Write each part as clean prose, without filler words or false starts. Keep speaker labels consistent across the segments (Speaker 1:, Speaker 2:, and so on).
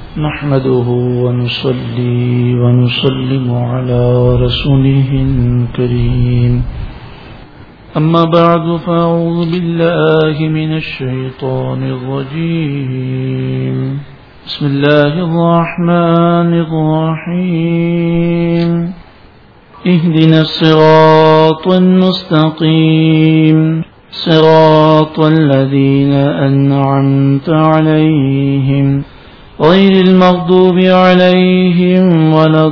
Speaker 1: نحمده ونصلي ونسلم على رسوله الكريم أما بعد فأعوذ بالله من الشيطان الرجيم بسم الله الرحمن الرحيم اهدنا الصراط المستقيم صراط الذين أنعمت عليهم غير المغضوب عليهم ولا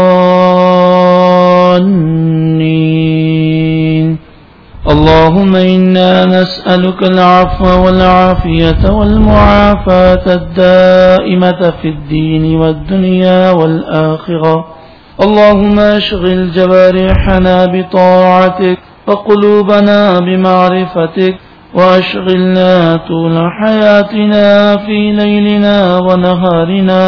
Speaker 1: الضالين اللهم إنا نسألك العفو والعافية والمعافاة الدائمة في الدين والدنيا والآخرة اللهم اشغل جوارحنا بطاعتك وقلوبنا بمعرفتك واشغلنا طول حياتنا في ليلنا ونهارنا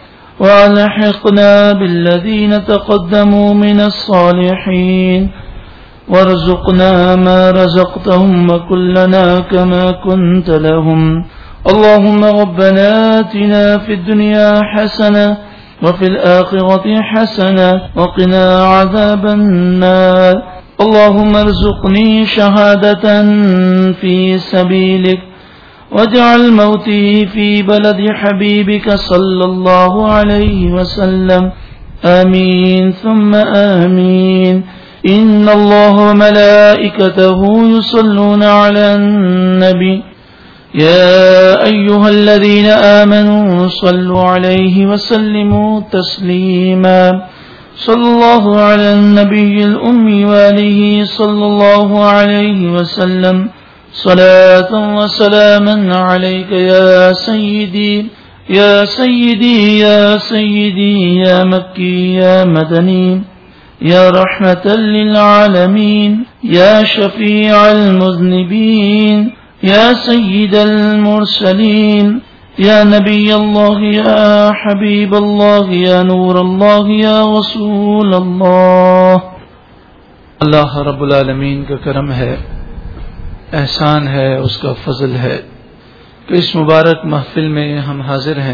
Speaker 1: والحقنا بالذين تقدموا من الصالحين وارزقنا ما رزقتهم وكلنا كما كنت لهم اللهم ربنا آتنا في الدنيا حسنة وفي الآخرة حسنة وقنا عذاب النار اللهم ارزقني شهادة في سبيلك واجعل موتي في بلد حبيبك صلى الله عليه وسلم آمين ثم آمين إن الله وملائكته يصلون على النبي يا أيها الذين آمنوا صلوا عليه وسلموا تسليما صلى الله على النبي الأمي وآله صلى الله عليه وسلم صلاة وسلاما عليك يا سيدي يا سيدي يا سيدي يا مكي يا مدني يا رحمة للعالمين يا شفيع المذنبين يا سيد المرسلين يا نبي الله يا حبيب الله يا نور الله يا رسول الله اللہ رب العالمین کا کرم ہے، احسان ہے، اس کا فضل ہے کہ اس مبارک محفل میں ہم حاضر ہیں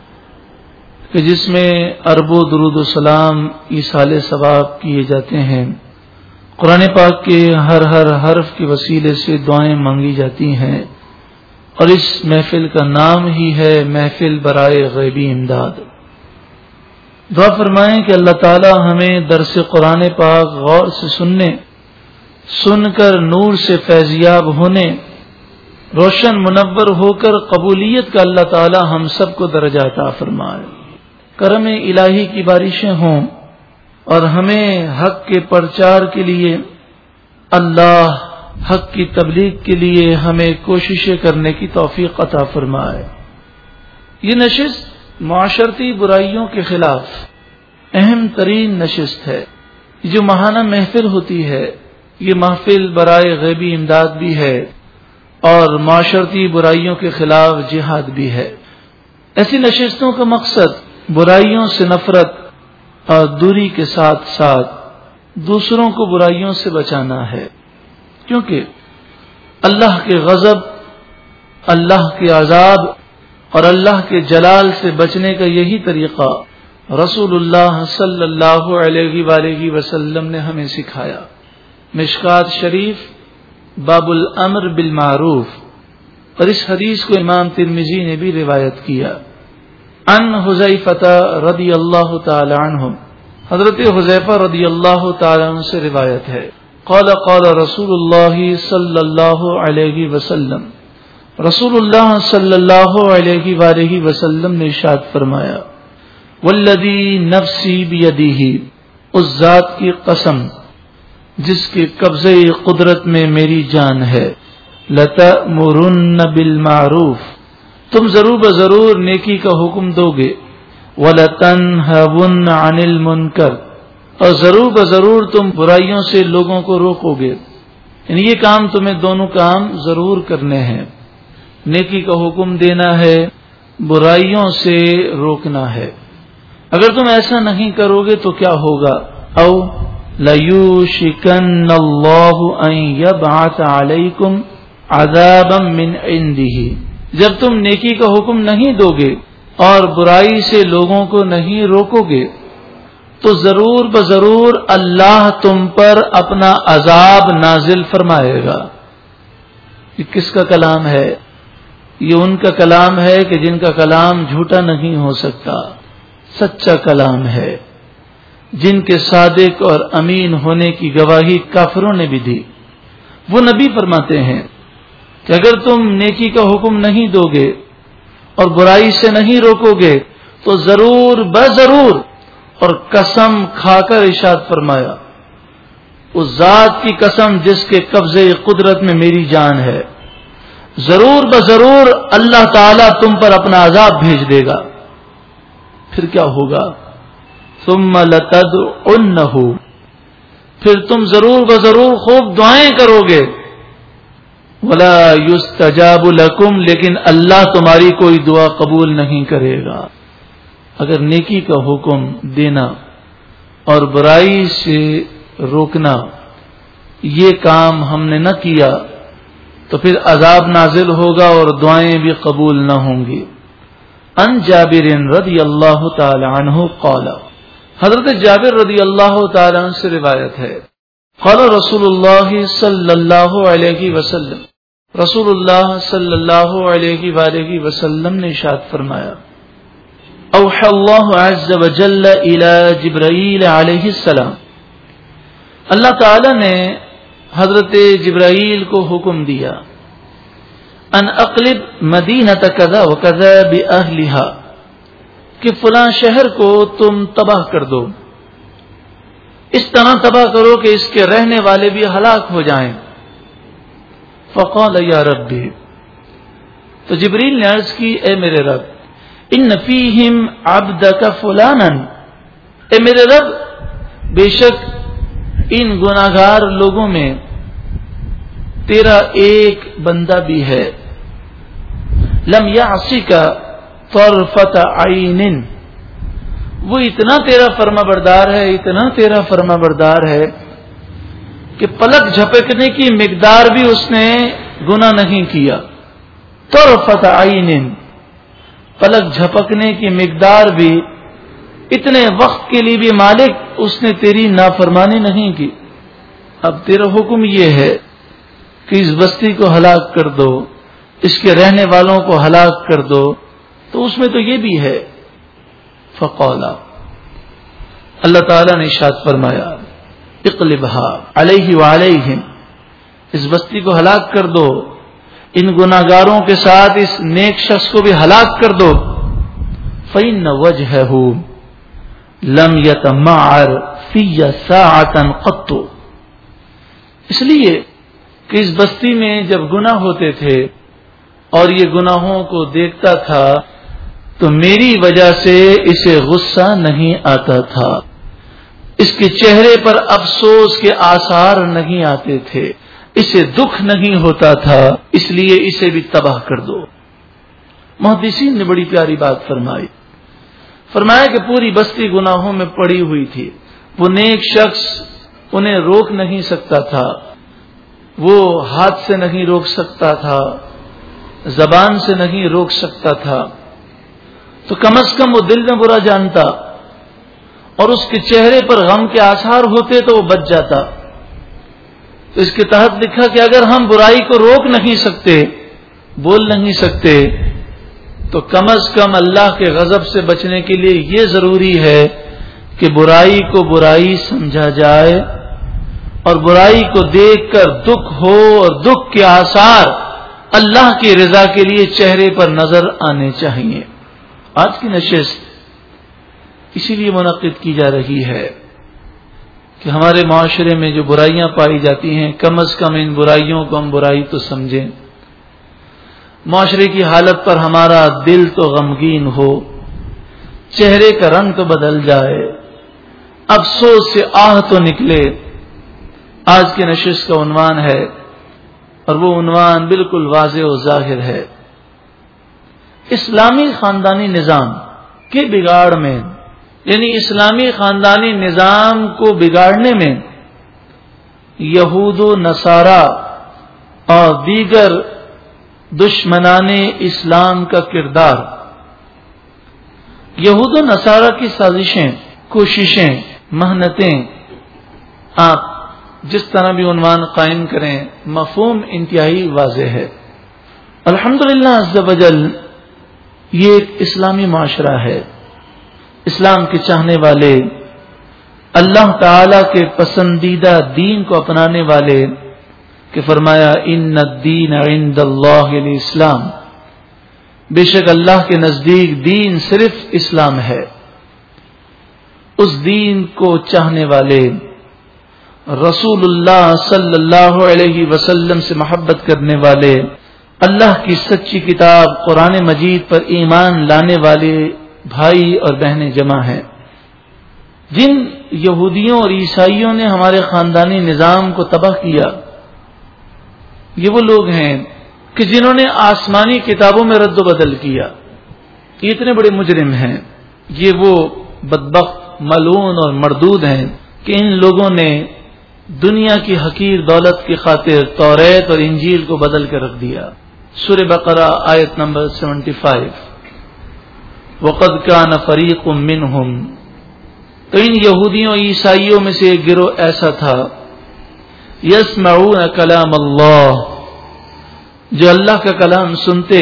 Speaker 1: کہ جس میں اربوں درود و سلام ایصال ثواب کیے جاتے ہیں، قرآن پاک کے ہر حرف کے وسیلے سے دعائیں مانگی جاتی ہیں، اور اس محفل کا نام ہی ہے محفل برائے غیبی امداد۔ دعا فرمائیں کہ اللہ تعالی ہمیں درس قرآن پاک غور سے سننے، سن کر نور سے فیضیاب ہونے، روشن منور ہو کر قبولیت کا اللہ تعالی ہم سب کو درجہ عطا فرمائے، کرم الہی کی بارشیں ہوں اور ہمیں حق کے پرچار کے لیے، اللہ حق کی تبلیغ کے لیے ہمیں کوششیں کرنے کی توفیق عطا فرمائے۔ یہ نشست معاشرتی برائیوں کے خلاف اہم ترین نشست ہے۔ جو ماہانہ محفل ہوتی ہے، یہ محفل برائے غیبی امداد بھی ہے اور معاشرتی برائیوں کے خلاف جہاد بھی ہے۔ ایسی نشستوں کا مقصد برائیوں سے نفرت اور دوری کے ساتھ ساتھ دوسروں کو برائیوں سے بچانا ہے، کیونکہ اللہ کے غضب، اللہ کے عذاب اور اللہ کے جلال سے بچنے کا یہی طریقہ رسول اللہ صلی اللہ علیہ وآلہ وسلم نے ہمیں سکھایا۔ مشکات شریف باب الامر بالمعروف، اور اس حدیث کو امام ترمذی نے بھی روایت کیا۔ عن حذیفہ رضی اللہ تعالی عنہ، حضرت حذیفہ رضی اللہ تعالی عنہ سے روایت ہے، قال قال رسول اللہ صلی اللہ علیہ وسلم، رسول اللہ صلی اللہ علیہ وآلہ وسلم نے ارشاد فرمایا، والذی نفسی بیدہ، اس ذات کی قسم جس کے قبضے قدرت میں میری جان ہے، لتأمرن بالمعروف، تم ضرور بضرور نیکی کا حکم دو گے، وَلَتَنْهَوُنَّ عَنِ الْمُنْكَرِ، اور ضرور بضرور تم برائیوں سے لوگوں کو روکو گے۔ یعنی یہ کام تمہیں دونوں کام ضرور کرنے ہیں، نیکی کا حکم دینا ہے، برائیوں سے روکنا ہے۔ اگر تم ایسا نہیں کرو گے تو کیا ہوگا؟ او لَيُوشِكَنَّ اللَّهُ أَن يَبْعَثَ عَلَيْكُمْ عَذَابًا مِّنْ عِندِهِ، جب تم نیکی کا حکم نہیں دو گے اور برائی سے لوگوں کو نہیں روکو گے تو ضرور بضرور اللہ تم پر اپنا عذاب نازل فرمائے گا۔ یہ کس کا کلام ہے؟ یہ ان کا کلام ہے کہ جن کا کلام جھوٹا نہیں ہو سکتا، سچا کلام ہے، جن کے صادق اور امین ہونے کی گواہی کافروں نے بھی دی۔ وہ نبی فرماتے ہیں کہ اگر تم نیکی کا حکم نہیں دو گے اور برائی سے نہیں روکو گے تو ضرور بضرور، اور قسم کھا کر ارشاد فرمایا، اس ذات کی قسم جس کے قبضے قدرت میں میری جان ہے، ضرور بضرور اللہ تعالیٰ تم پر اپنا عذاب بھیج دے گا۔ پھر کیا ہوگا؟ ثم لتدعنہ، پھر تم ضرور بضرور خوب دعائیں کرو گے، ولا یستجاب لکم، لیکن اللہ تمہاری کوئی دعا قبول نہیں کرے گا۔ اگر نیکی کا حکم دینا اور برائی سے روکنا یہ کام ہم نے نہ کیا تو پھر عذاب نازل ہوگا اور دعائیں بھی قبول نہ ہوں گی۔ ان جابر رضی اللہ تعالی عنہ قال، حضرت جابر رضی اللہ تعالی عنہ سے روایت ہے، قال رسول اللہ صلی اللہ علیہ وسلم، رسول اللہ صلی اللہ علیہ وآلہ وسلم نے ارشاد فرمایا، اوحى اللہ عز وجل الى جبرائیل علیہ السلام، اللہ تعالی نے حضرت جبرائیل کو حکم دیا، ان اقلب مدینۃ کذا وکذا باہلھا، کہ فلاں شہر کو تم تباہ کر دو، اس طرح تباہ کرو کہ اس کے رہنے والے بھی ہلاک ہو جائیں۔ فقال یا ربی، تو جبریل نے عرض کی، اے میرے رب، ان فیہم عبدک فلانا، اے میرے رب بے شک ان گناہگار لوگوں میں تیرا ایک بندہ بھی ہے، لم یعصک طرفۃ عین، وہ اتنا تیرا فرما بردار ہے، اتنا تیرا فرما بردار ہے کہ پلک جھپکنے کی مقدار بھی اس نے گناہ نہیں کیا۔ طرفۃ عین، پلک جھپکنے کی مقدار بھی، اتنے وقت کے لیے بھی مالک اس نے تیری نافرمانی نہیں کی۔ اب تیرا حکم یہ ہے کہ اس بستی کو ہلاک کر دو، اس کے رہنے والوں کو ہلاک کر دو، تو اس میں تو یہ بھی ہے۔ فقالا، اللہ تعالیٰ نے ارشاد فرمایا، اقلبھا علیہ وعلیہم، اس بستی کو ہلاک کر دو، ان گناہگاروں کے ساتھ اس نیک شخص کو بھی ہلاک کر دو۔ فإن وجهه لم يتمعر في ساعة قط، اس لیے کہ اس بستی میں جب گناہ ہوتے تھے اور یہ گناہوں کو دیکھتا تھا تو میری وجہ سے اسے غصہ نہیں آتا تھا، اس کے چہرے پر افسوس کے آثار نہیں آتے تھے، اسے دکھ نہیں ہوتا تھا، اس لیے اسے بھی تباہ کر دو۔ محدثین نے بڑی پیاری بات فرمائی، فرمایا کہ پوری بستی گناہوں میں پڑی ہوئی تھی، وہ نیک شخص انہیں روک نہیں سکتا تھا، وہ ہاتھ سے نہیں روک سکتا تھا، زبان سے نہیں روک سکتا تھا، تو کم از کم وہ دل میں برا جانتا اور اس کے چہرے پر غم کے آثار ہوتے تو وہ بچ جاتا۔ تو اس کے تحت لکھا کہ اگر ہم برائی کو روک نہیں سکتے، بول نہیں سکتے، تو کم از کم اللہ کے غضب سے بچنے کے لیے یہ ضروری ہے کہ برائی کو برائی سمجھا جائے اور برائی کو دیکھ کر دکھ ہو اور دکھ کے آثار اللہ کی رضا کے لیے چہرے پر نظر آنے چاہیے۔ آج کی نشست اسی لیے منعقد کی جا رہی ہے کہ ہمارے معاشرے میں جو برائیاں پائی جاتی ہیں کم از کم ان برائیوں کو ہم برائی تو سمجھیں، معاشرے کی حالت پر ہمارا دل تو غمگین ہو، چہرے کا رنگ تو بدل جائے، افسوس سے آہ تو نکلے۔ آج کی نشست کا عنوان ہے اور وہ عنوان بالکل واضح و ظاہر ہے، اسلامی خاندانی نظام کے بگاڑ میں، یعنی اسلامی خاندانی نظام کو بگاڑنے میں یہود و نصارہ اور دیگر دشمنان اسلام کا کردار۔ یہود و نصارہ کی سازشیں، کوششیں، محنتیں، آپ جس طرح بھی عنوان قائم کریں، مفہوم انتہائی واضح ہے۔ الحمدللہ عز و جل یہ ایک اسلامی معاشرہ ہے، اسلام کے چاہنے والے، اللہ تعالی کے پسندیدہ دین کو اپنانے والے، کہ فرمایا ان الدین عند اللہ الاسلام، بے شک اللہ کے نزدیک دین صرف اسلام ہے۔ اس دین کو چاہنے والے، رسول اللہ صلی اللہ علیہ وسلم سے محبت کرنے والے، اللہ کی سچی کتاب قرآن مجید پر ایمان لانے والے بھائی اور بہنیں جمع ہیں۔ جن یہودیوں اور عیسائیوں نے ہمارے خاندانی نظام کو تباہ کیا، یہ وہ لوگ ہیں کہ جنہوں نے آسمانی کتابوں میں رد و بدل کیا، یہ اتنے بڑے مجرم ہیں، یہ وہ بدبخت، ملعون اور مردود ہیں کہ ان لوگوں نے دنیا کی حقیر دولت کی خاطر توریت اور انجیل کو بدل کر رکھ دیا۔ سورہ بقرہ آیت نمبر 75۔ وَقَدْ كَانَ فَرِيقٌ مِّنْهُمْ، تو ان یہودیوں عیسائیوں میں سے ایک گروہ ایسا تھا، یسمعون کلام اللہ، جو اللہ کا کلام سنتے،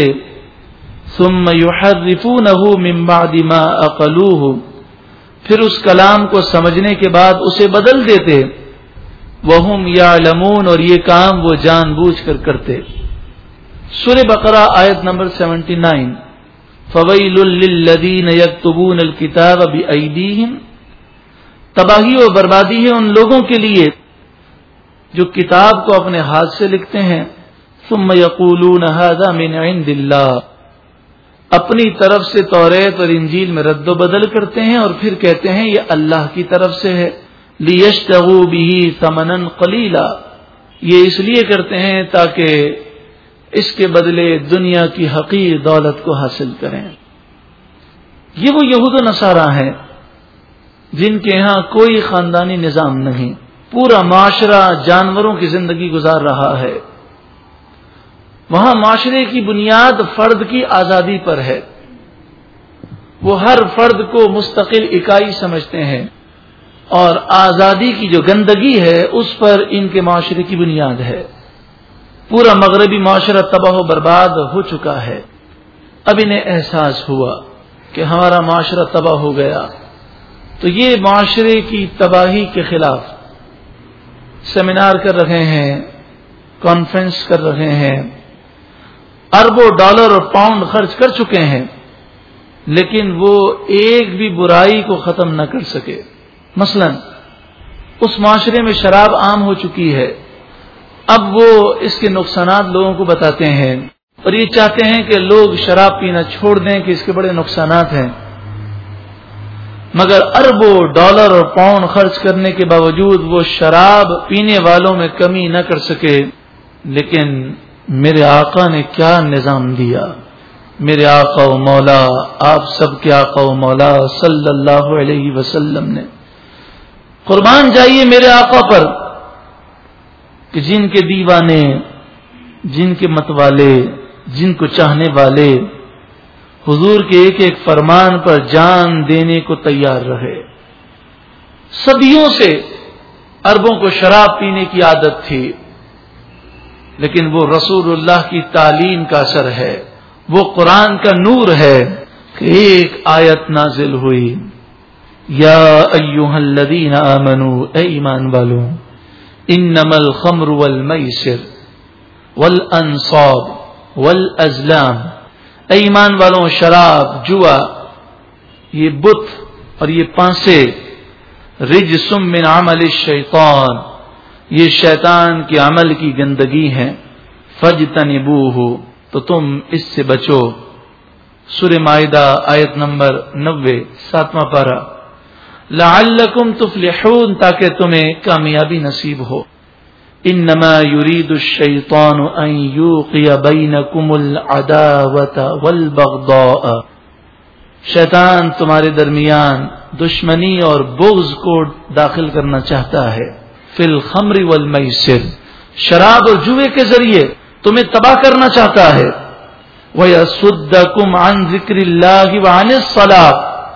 Speaker 1: ثم یحرفونہ من بعد ما عقلوہ، پھر اس کلام کو سمجھنے کے بعد اسے بدل دیتے، وہم یعلمون، اور یہ کام وہ جان بوجھ کر کرتے۔ سورہ بقرہ آیت نمبر 79۔ فویل للذین یکتبون الکتاب بایدیہم، تباہی و بربادی ہے ان لوگوں کے لیے جو کتاب کو اپنے ہاتھ سے لکھتے ہیں، ثم یقولون ھذا من عند اللہ، اپنی طرف سے توریت اور انجیل میں رد و بدل کرتے ہیں اور پھر کہتے ہیں یہ اللہ کی طرف سے ہے، لیشتروا بہ ثمنا قلیلا، یہ اس لیے کرتے ہیں تاکہ اس کے بدلے دنیا کی حقیر دولت کو حاصل کریں۔ یہ وہ یہود و نصارہ ہیں جن کے ہاں کوئی خاندانی نظام نہیں، پورا معاشرہ جانوروں کی زندگی گزار رہا ہے۔ وہاں معاشرے کی بنیاد فرد کی آزادی پر ہے، وہ ہر فرد کو مستقل اکائی سمجھتے ہیں، اور آزادی کی جو گندگی ہے اس پر ان کے معاشرے کی بنیاد ہے۔ پورا مغربی معاشرہ تباہ و برباد ہو چکا ہے، اب انہیں احساس ہوا کہ ہمارا معاشرہ تباہ ہو گیا، تو یہ معاشرے کی تباہی کے خلاف سیمینار کر رہے ہیں، کانفرنس کر رہے ہیں، اربوں ڈالر اور پاؤنڈ خرچ کر چکے ہیں، لیکن وہ ایک بھی برائی کو ختم نہ کر سکے۔ مثلا اس معاشرے میں شراب عام ہو چکی ہے، اب وہ اس کے نقصانات لوگوں کو بتاتے ہیں اور یہ چاہتے ہیں کہ لوگ شراب پینا چھوڑ دیں کہ اس کے بڑے نقصانات ہیں، مگر اربوں ڈالر اور پاؤنڈ خرچ کرنے کے باوجود وہ شراب پینے والوں میں کمی نہ کر سکے۔ لیکن میرے آقا نے کیا نظام دیا، میرے آقا و مولا، آپ سب کے آقا و مولا صلی اللہ علیہ وسلم نے، قربان جائیے میرے آقا پر کہ جن کے دیوانے، جن کے متوالے، جن کو چاہنے والے حضور کے ایک ایک فرمان پر جان دینے کو تیار رہے۔ صدیوں سے عربوں کو شراب پینے کی عادت تھی، لیکن وہ رسول اللہ کی تعلیم کا اثر ہے، وہ قرآن کا نور ہے کہ ایک آیت نازل ہوئی، یا ایھا الذین آمنوا، اے ایمان والو، انما الخمر والمیسر والانصاب والازلام، اے ایمان والوں، شراب، جوا، یہ بت اور یہ پانسے، رجس من عمل الشیطان، یہ شیطان کے عمل کی گندگی ہیں، فاجتنبوہ، تو تم اس سے بچو۔ سورہ مائدہ آیت نمبر 90، 7واں پارہ، لعلکم تفلحون، تاکہ تمہیں کامیابی نصیب ہو۔ انما یرید الشیطان ان یوقع بینکم العداوۃ والبغضاء، شیطان تمہارے درمیان دشمنی اور بغض کو داخل کرنا چاہتا ہے، فی الخمر والمیسر، شراب اور جوئے کے ذریعے تمہیں تباہ کرنا چاہتا ہے، وَيَصُدَّكُمْ عَنْ ذِكْرِ اللَّهِ وَعَنِ الصَّلَاةِ،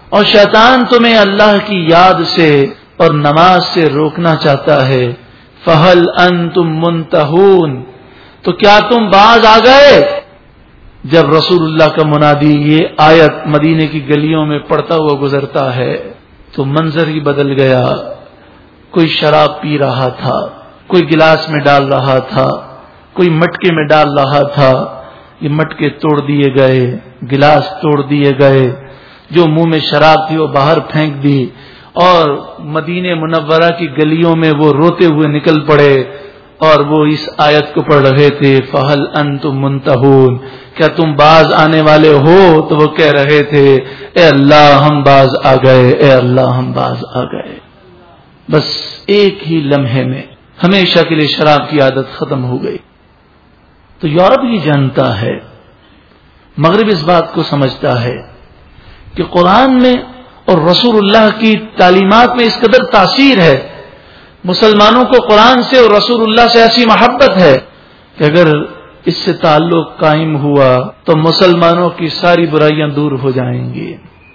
Speaker 1: اور شیطان تمہیں اللہ کی یاد سے اور نماز سے روکنا چاہتا ہے. فہل انتم منتہون، تو کیا تم باز آ گئے؟ جب رسول اللہ کا منادی یہ آیت مدینے کی گلیوں میں پڑتا ہوا گزرتا ہے تو منظر ہی بدل گیا. کوئی شراب پی رہا تھا، کوئی گلاس میں ڈال رہا تھا، کوئی مٹکے میں ڈال رہا تھا. یہ مٹکے توڑ دیے گئے، گلاس توڑ دیے گئے، جو منہ میں شراب تھی وہ باہر پھینک دی، اور مدینے منورہ کی گلیوں میں وہ روتے ہوئے نکل پڑے اور وہ اس آیت کو پڑھ رہے تھے. فہل انتم منتہون، کیا تم باز آنے والے ہو؟ تو وہ کہہ رہے تھے اے اللہ ہم باز آ گئے، اے اللہ ہم باز آ گئے. بس ایک ہی لمحے میں ہمیشہ کے لیے شراب کی عادت ختم ہو گئی. تو یورپ یہ جانتا ہے، مغرب اس بات کو سمجھتا ہے کہ قرآن میں اور رسول اللہ کی تعلیمات میں اس قدر تاثیر ہے، مسلمانوں کو قرآن سے اور رسول اللہ سے ایسی محبت ہے کہ اگر اس سے تعلق قائم ہوا تو مسلمانوں کی ساری برائیاں دور ہو جائیں گی.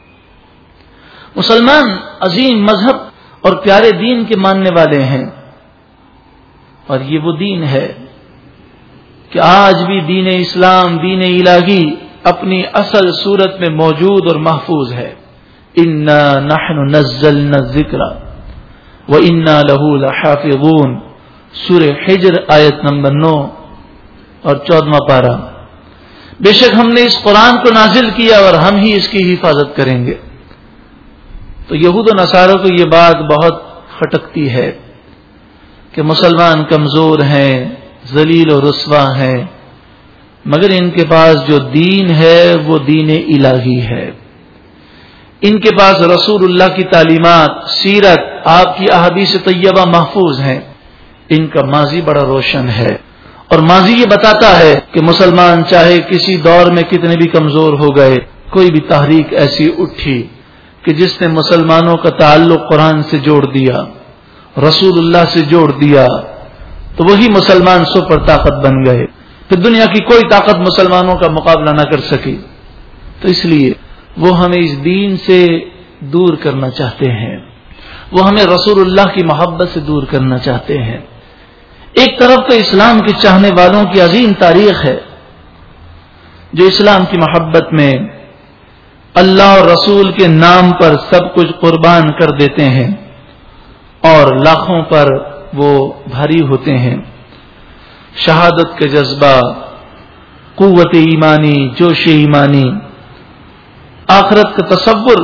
Speaker 1: مسلمان عظیم مذہب اور پیارے دین کے ماننے والے ہیں، اور یہ وہ دین ہے کہ آج بھی دین اسلام، دین الہی اپنی اصل صورت میں موجود اور محفوظ ہے. انا نحن نزلنا الذکر وانا له لحافظون، سورہ حجر آیت نمبر 9 اور 14واں پارہ. بے شک ہم نے اس قرآن کو نازل کیا اور ہم ہی اس کی حفاظت کریں گے. تو یہود و نصاروں کو یہ بات بہت کھٹکتی ہے کہ مسلمان کمزور ہیں، ذلیل و رسوا ہیں، مگر ان کے پاس جو دین ہے وہ دین الہی ہے. ان کے پاس رسول اللہ کی تعلیمات، سیرت، آپ کی احادیث طیبہ محفوظ ہیں. ان کا ماضی بڑا روشن ہے، اور ماضی یہ بتاتا ہے کہ مسلمان چاہے کسی دور میں کتنے بھی کمزور ہو گئے، کوئی بھی تحریک ایسی اٹھی کہ جس نے مسلمانوں کا تعلق قرآن سے جوڑ دیا، رسول اللہ سے جوڑ دیا، تو وہی مسلمان سپر طاقت بن گئے. پھر دنیا کی کوئی طاقت مسلمانوں کا مقابلہ نہ کر سکی. تو اس لیے وہ ہمیں اس دین سے دور کرنا چاہتے ہیں، وہ ہمیں رسول اللہ کی محبت سے دور کرنا چاہتے ہیں. ایک طرف تو اسلام کے چاہنے والوں کی عظیم تاریخ ہے جو اسلام کی محبت میں اللہ اور رسول کے نام پر سب کچھ قربان کر دیتے ہیں اور لاکھوں پر وہ بھاری ہوتے ہیں. شہادت کا جذبہ، قوت ایمانی، جوش ایمانی، آخرت کا تصور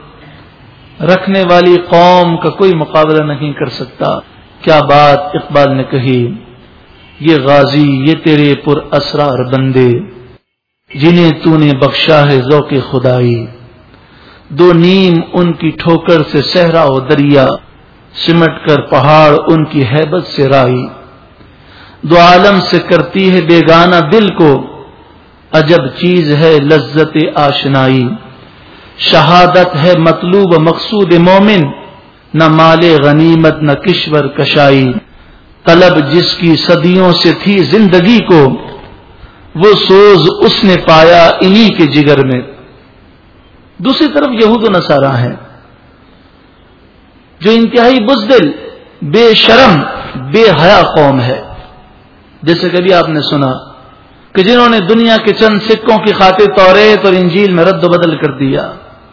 Speaker 1: رکھنے والی قوم کا کوئی مقابلہ نہیں کر سکتا. کیا بات اقبال نے کہی، یہ غازی، یہ تیرے پر اسرار بندے، جنہیں تو نے بخشا ہے ذوق خدائی. دو نیم ان کی ٹھوکر سے صحرا و دریا، سمٹ کر پہاڑ ان کی ہیبت سے رائی. دو عالم سے کرتی ہے بیگانہ دل کو، عجب چیز ہے لذت آشنائی. شہادت ہے مطلوب مقصود مومن، نہ مال غنیمت نہ کشور کشائی. طلب جس کی صدیوں سے تھی زندگی کو، وہ سوز اس نے پایا انہی کے جگر میں. دوسری طرف یہود و نصارہ ہیں جو انتہائی بزدل، بے شرم، بے حیا قوم ہے. جیسے کبھی آپ نے سنا کہ جنہوں نے دنیا کے چند سکوں کی خاطر توریت اور انجیل میں رد و بدل کر دیا.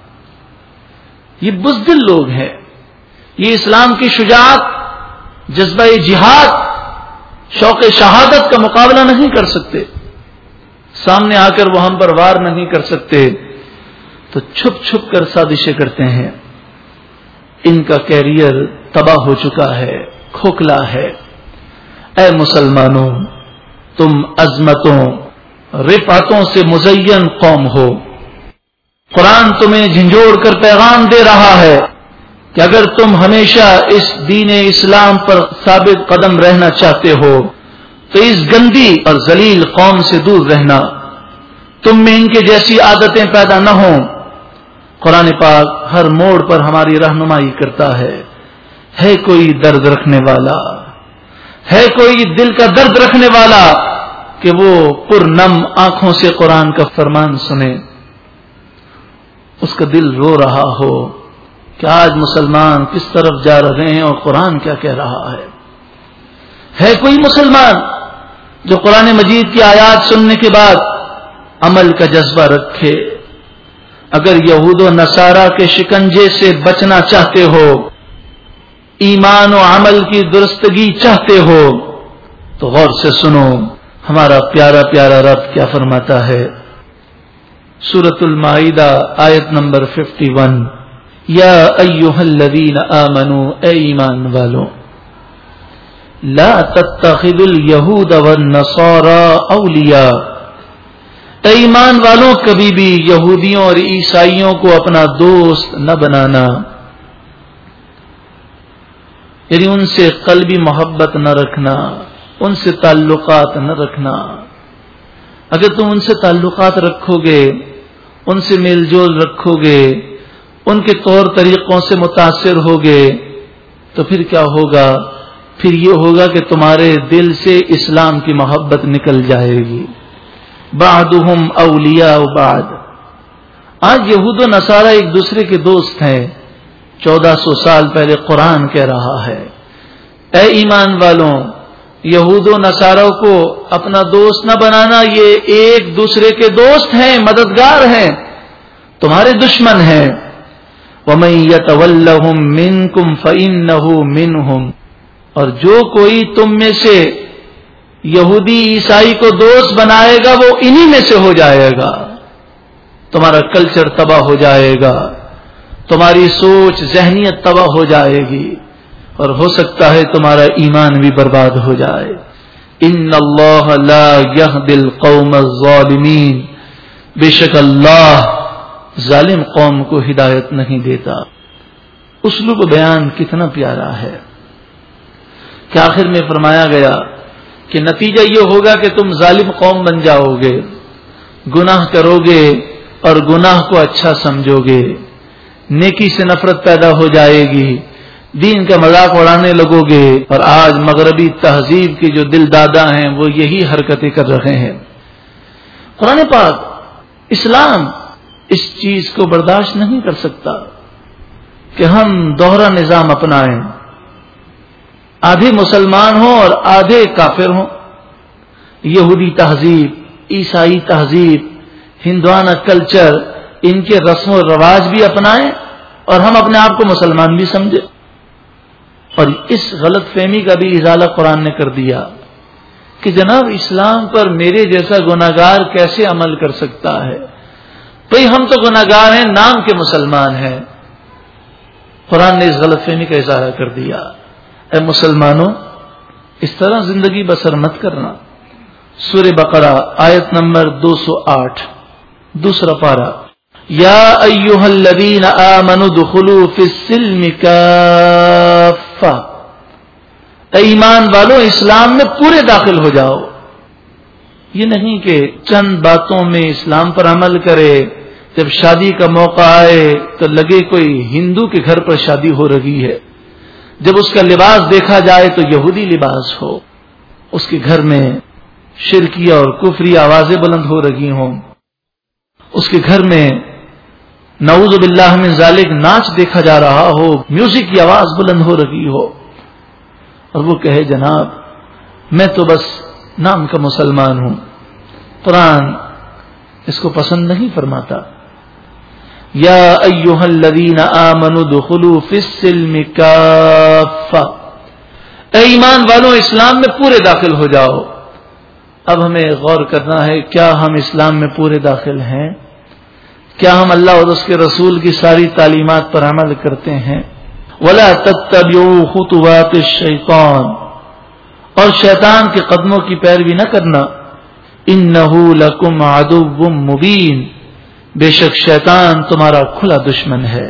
Speaker 1: یہ بزدل لوگ ہیں. یہ اسلام کی شجاعت، جذبہ جہاد، شوق شہادت کا مقابلہ نہیں کر سکتے. سامنے آ کر وہ ہم پر وار نہیں کر سکتے، تو چھپ چھپ کر سازشیں کرتے ہیں. ان کا کیریئر تباہ ہو چکا ہے، کھوکھلا ہے. اے مسلمانوں، تم عظمتوں، رفعتوں سے مزین قوم ہو. قرآن تمہیں جھنجھوڑ کر پیغام دے رہا ہے کہ اگر تم ہمیشہ اس دین اسلام پر ثابت قدم رہنا چاہتے ہو تو اس گندی اور ذلیل قوم سے دور رہنا. تم میں ان کے جیسی عادتیں پیدا نہ ہوں. قرآن پاک ہر موڑ پر ہماری رہنمائی کرتا ہے کوئی درد رکھنے والا، ہے کوئی دل کا درد رکھنے والا کہ وہ پرنم آنکھوں سے قرآن کا فرمان سنے. اس کا دل رو رہا ہو کہ آج مسلمان کس طرف جا رہے ہیں اور قرآن کیا کہہ رہا ہے کوئی مسلمان جو قرآن مجید کی آیات سننے کے بعد عمل کا جذبہ رکھے؟ اگر یہود و نصارہ کے شکنجے سے بچنا چاہتے ہو، ایمان و عمل کی درستگی چاہتے ہو، تو غور سے سنو ہمارا پیارا پیارا رب کیا فرماتا ہے۔ سورۃ المائدہ آیت نمبر 51، یا ایھا الذین آمنوا، اے ایمان والو، لا تتخذوا الیہود والنصارى اولیاء، اے ایمان والوں کبھی بھی یہودیوں اور عیسائیوں کو اپنا دوست نہ بنانا، یعنی ان سے قلبی محبت نہ رکھنا، ان سے تعلقات نہ رکھنا۔ اگر تم ان سے تعلقات رکھو گے، ان سے میل جول رکھو گے، ان کے طور طریقوں سے متاثر ہوگے، تو پھر کیا ہوگا؟ پھر یہ ہوگا کہ تمہارے دل سے اسلام کی محبت نکل جائے گی۔ بعضهم اولیاء بعض، آج یہود و نصارہ ایک دوسرے کے دوست ہیں، 1400 سال پہلے قرآن کہہ رہا ہے اے ایمان والوں، یہود و نصاروں کو اپنا دوست نہ بنانا، یہ ایک دوسرے کے دوست ہیں، مددگار ہیں، تمہارے دشمن ہیں۔ وَمَن يَتَوَلَّهُم مِّنكُمْ فَإِنَّهُ مِنْهُمْ، اور جو کوئی تم میں سے یہودی عیسائی کو دوست بنائے گا وہ انہی میں سے ہو جائے گا، تمہارا کلچر تباہ ہو جائے گا، تمہاری سوچ ذہنیت تباہ ہو جائے گی، اور ہو سکتا ہے تمہارا ایمان بھی برباد ہو جائے۔ ان اللہ لا یہدی القوم الظالمین، بے شک اللہ ظالم قوم کو ہدایت نہیں دیتا۔ اسلوب بیان کتنا پیارا ہے کہ آخر میں فرمایا گیا کہ نتیجہ یہ ہوگا کہ تم ظالم قوم بن جاؤ گے، گناہ کرو گے اور گناہ کو اچھا سمجھو گے، نیکی سے نفرت پیدا ہو جائے گی، دین کا مذاق اڑانے لگو گے، اور آج مغربی تہذیب کے جو دل دادا ہیں وہ یہی حرکتیں کر رہے ہیں۔ قرآن پاک، اسلام اس چیز کو برداشت نہیں کر سکتا کہ ہم دوہرا نظام اپنائیں، آدھے مسلمان ہوں اور آدھے کافر ہوں، یہودی تہذیب، عیسائی تہذیب، ہندوانہ کلچر، ان کے رسم و رواج بھی اپنائیں اور ہم اپنے آپ کو مسلمان بھی سمجھیں۔ اور اس غلط فہمی کا بھی ازالہ قرآن نے کر دیا کہ جناب اسلام پر میرے جیسا گناہگار کیسے عمل کر سکتا ہے؟ بھئی ہم تو گناہگار ہیں، نام کے مسلمان ہیں۔ قرآن نے اس غلط فہمی کا اظہار کر دیا۔ اے مسلمانوں، اس طرح زندگی بسر مت کرنا۔ سورہ بقرہ آیت نمبر 208، دوسرا پارہ، یا ایھا الذین آمنوا ادخلوا فی السلم کافہ، اے ایمان والو اسلام میں پورے داخل ہو جاؤ۔ یہ نہیں کہ چند باتوں میں اسلام پر عمل کرے، جب شادی کا موقع آئے تو لگے کوئی ہندو کے گھر پر شادی ہو رہی ہے، جب اس کا لباس دیکھا جائے تو یہودی لباس ہو، اس کے گھر میں شرکی اور کفری آوازیں بلند ہو رہی ہوں، اس کے گھر میں نعوذ باللہ من ذالک ناچ دیکھا جا رہا ہو، میوزک کی آواز بلند ہو رہی ہو، اور وہ کہے جناب میں تو بس نام کا مسلمان ہوں۔ قرآن اس کو پسند نہیں فرماتا۔ یا ایھا الذین آمنوا ادخلوا فی السلم کافہ، اے ایمان والوں اسلام میں پورے داخل ہو جاؤ۔ اب ہمیں غور کرنا ہے، کیا ہم اسلام میں پورے داخل ہیں؟ کیا ہم اللہ اور اس کے رسول کی ساری تعلیمات پر عمل کرتے ہیں؟ وَلَا تَتَّبِعُوا خُطُوَاتِ الشَّيْطَانِ، اور شیطان کے قدموں کی پیروی نہ کرنا۔ إِنَّهُ لَكُمْ عَدُوٌّ مُبِينٌ، بے شک شیطان تمہارا کھلا دشمن ہے۔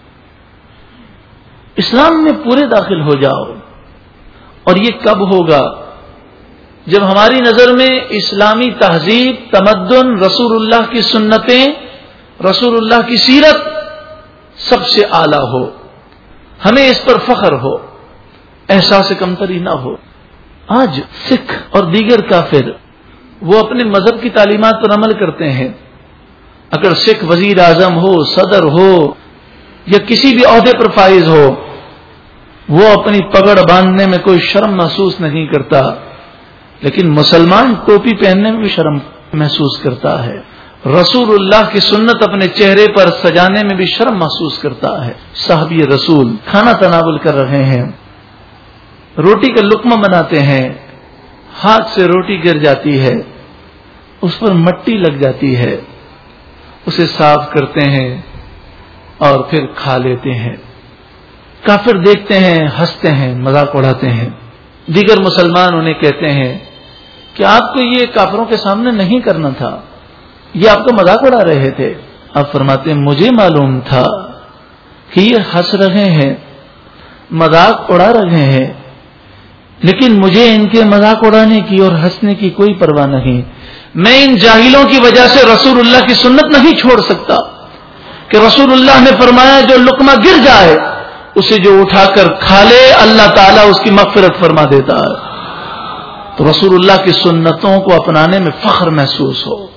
Speaker 1: اسلام میں پورے داخل ہو جاؤ، اور یہ کب ہوگا؟ جب ہماری نظر میں اسلامی تہذیب، تمدن، رسول اللہ کی سنتیں، رسول اللہ کی سیرت سب سے اعلیٰ ہو، ہمیں اس پر فخر ہو، احساس کمتری نہ ہو۔ آج سکھ اور دیگر کافر وہ اپنے مذہب کی تعلیمات پر عمل کرتے ہیں، اگر سکھ وزیر اعظم ہو، صدر ہو یا کسی بھی عہدے پر فائز ہو، وہ اپنی پگڑ باندھنے میں کوئی شرم محسوس نہیں کرتا، لیکن مسلمان ٹوپی پہننے میں بھی شرم محسوس کرتا ہے، رسول اللہ کی سنت اپنے چہرے پر سجانے میں بھی شرم محسوس کرتا ہے۔ صحابی رسول کھانا تناول کر رہے ہیں، روٹی کا لقمہ بناتے ہیں، ہاتھ سے روٹی گر جاتی ہے، اس پر مٹی لگ جاتی ہے، اسے صاف کرتے ہیں اور پھر کھا لیتے ہیں۔ کافر دیکھتے ہیں، ہنستے ہیں، مذاق اڑاتے ہیں۔ دیگر مسلمان انہیں کہتے ہیں کہ آپ کو یہ کافروں کے سامنے نہیں کرنا تھا، یہ آپ کو مذاق اڑا رہے تھے۔ آپ فرماتے ہیں مجھے معلوم تھا کہ یہ ہنس رہے ہیں، مذاق اڑا رہے ہیں، لیکن مجھے ان کے مذاق اڑانے کی اور ہنسنے کی کوئی پرواہ نہیں۔ میں ان جاہلوں کی وجہ سے رسول اللہ کی سنت نہیں چھوڑ سکتا کہ رسول اللہ نے فرمایا جو لقمہ گر جائے اسے جو اٹھا کر کھا لے اللہ تعالیٰ اس کی مغفرت فرما دیتا ہے۔ تو رسول اللہ کی سنتوں کو اپنانے میں فخر محسوس ہو،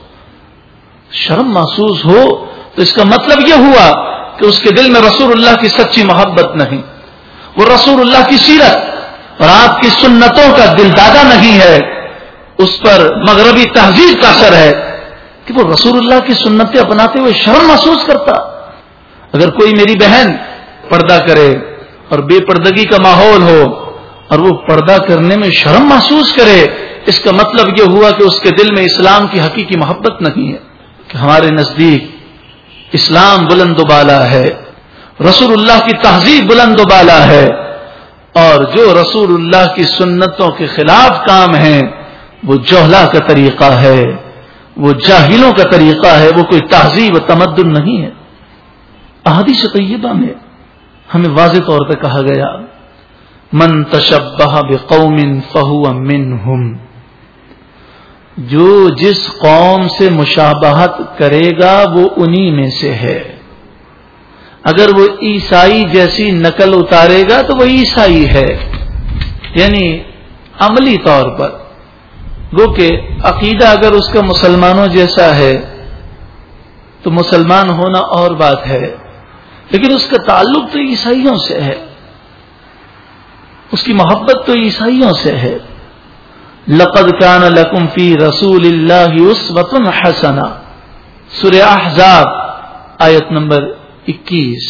Speaker 1: شرم محسوس ہو، تو اس کا مطلب یہ ہوا کہ اس کے دل میں رسول اللہ کی سچی محبت نہیں، وہ رسول اللہ کی سیرت اور آپ کی سنتوں کا دل دادا نہیں ہے، اس پر مغربی تہذیب کا اثر ہے کہ وہ رسول اللہ کی سنتیں اپناتے ہوئے شرم محسوس کرتا۔ اگر کوئی میری بہن پردہ کرے اور بے پردگی کا ماحول ہو اور وہ پردہ کرنے میں شرم محسوس کرے، اس کا مطلب یہ ہوا کہ اس کے دل میں اسلام کی حقیقی محبت نہیں ہے۔ کہ ہمارے نزدیک اسلام بلند و بالا ہے، رسول اللہ کی تہذیب بلند و بالا ہے، اور جو رسول اللہ کی سنتوں کے خلاف کام ہیں وہ جہلا کا طریقہ ہے، وہ جاہلوں کا طریقہ ہے، وہ کوئی تہذیب و تمدن نہیں ہے۔ احادیث طیبہ میں ہمیں واضح طور پہ کہا گیا من تشبہ بقوم فہو منہم، جو جس قوم سے مشابہت کرے گا وہ انہی میں سے ہے۔ اگر وہ عیسائی جیسی نقل اتارے گا تو وہ عیسائی ہے، یعنی عملی طور پر گو کہ عقیدہ اگر اس کا مسلمانوں جیسا ہے تو مسلمان ہونا اور بات ہے، لیکن اس کا تعلق تو عیسائیوں سے ہے، اس کی محبت تو عیسائیوں سے ہے۔ لقد کان لکم فی رسول اللہ اسوۃ حسنہ، سورہ احزاب آیت نمبر 21۔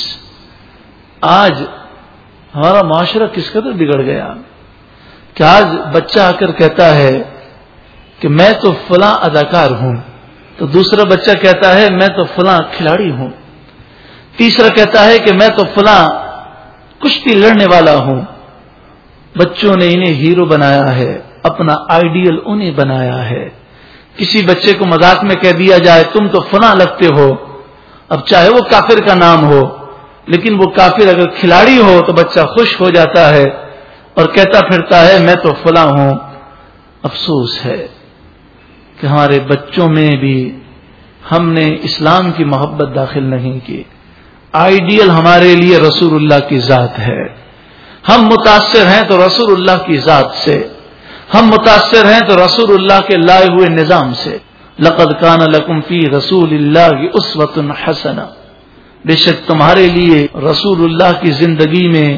Speaker 1: آج ہمارا معاشرہ کس قدر بگڑ گیا کہ آج بچہ آ کر کہتا ہے کہ میں تو فلاں اداکار ہوں، تو دوسرا بچہ کہتا ہے میں تو فلاں کھلاڑی ہوں، تیسرا کہتا ہے کہ میں تو فلاں کشتی لڑنے والا ہوں۔ بچوں نے انہیں ہیرو بنایا ہے، اپنا آئیڈیل انہیں بنایا ہے۔ کسی بچے کو مذاق میں کہہ دیا جائے تم تو فلاں لگتے ہو، اب چاہے وہ کافر کا نام ہو، لیکن وہ کافر اگر کھلاڑی ہو تو بچہ خوش ہو جاتا ہے اور کہتا پھرتا ہے میں تو فلاں ہوں۔ افسوس ہے کہ ہمارے بچوں میں بھی ہم نے اسلام کی محبت داخل نہیں کی۔ آئیڈیل ہمارے لیے رسول اللہ کی ذات ہے، ہم متاثر ہیں تو رسول اللہ کی ذات سے، ہم متاثر ہیں تو رسول اللہ کے لائے ہوئے نظام سے۔ لقد کان لکم فی رسول اللہ اسوۃ حسنہ، بے شک تمہارے لیے رسول اللہ کی زندگی میں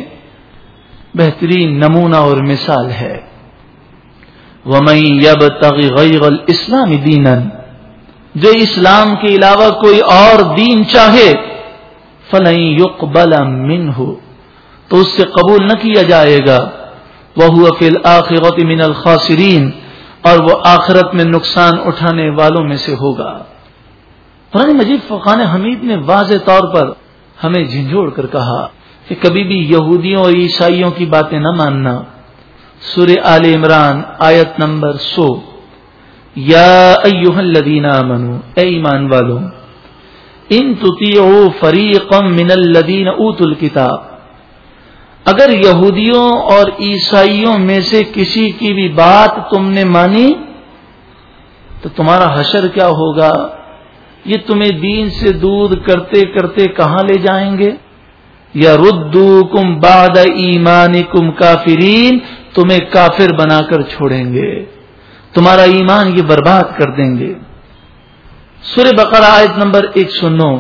Speaker 1: بہترین نمونہ اور مثال ہے۔ وَمَن يَبْتَغِ غَيْرَ الْإِسْلَامِ دِينًا، جو اسلام کے علاوہ کوئی اور دین چاہے فَلَن يُقْبَلَ مِنْهُ، تو اس سے قبول نہ کیا جائے گا۔ وَهُوَ فِي الْآخِرَةِ مِنَ الْخَاسِرِينَ، اور وہ آخرت میں نقصان اٹھانے والوں میں سے ہوگا۔ قرآن مجید فرقان حمید نے واضح طور پر ہمیں جھنجھوڑ کر کہا کہ کبھی بھی یہودیوں اور عیسائیوں کی باتیں نہ ماننا۔ سورہ آل عمران آیت نمبر 100، یا ایھا الذین آمنوا، اے ایمان والو، ان تطیعوا فریقا من الذین اوتوا الکتاب، اگر یہودیوں اور عیسائیوں میں سے کسی کی بھی بات تم نے مانی تو تمہارا حشر کیا ہوگا؟ یہ تمہیں دین سے دور کرتے کرتے کہاں لے جائیں گے؟ یردوکم بعد ایمانکم کافرین، تمہیں کافر بنا کر چھوڑیں گے، تمہارا ایمان یہ برباد کر دیں گے۔ سورہ بقرہ آیت نمبر 109،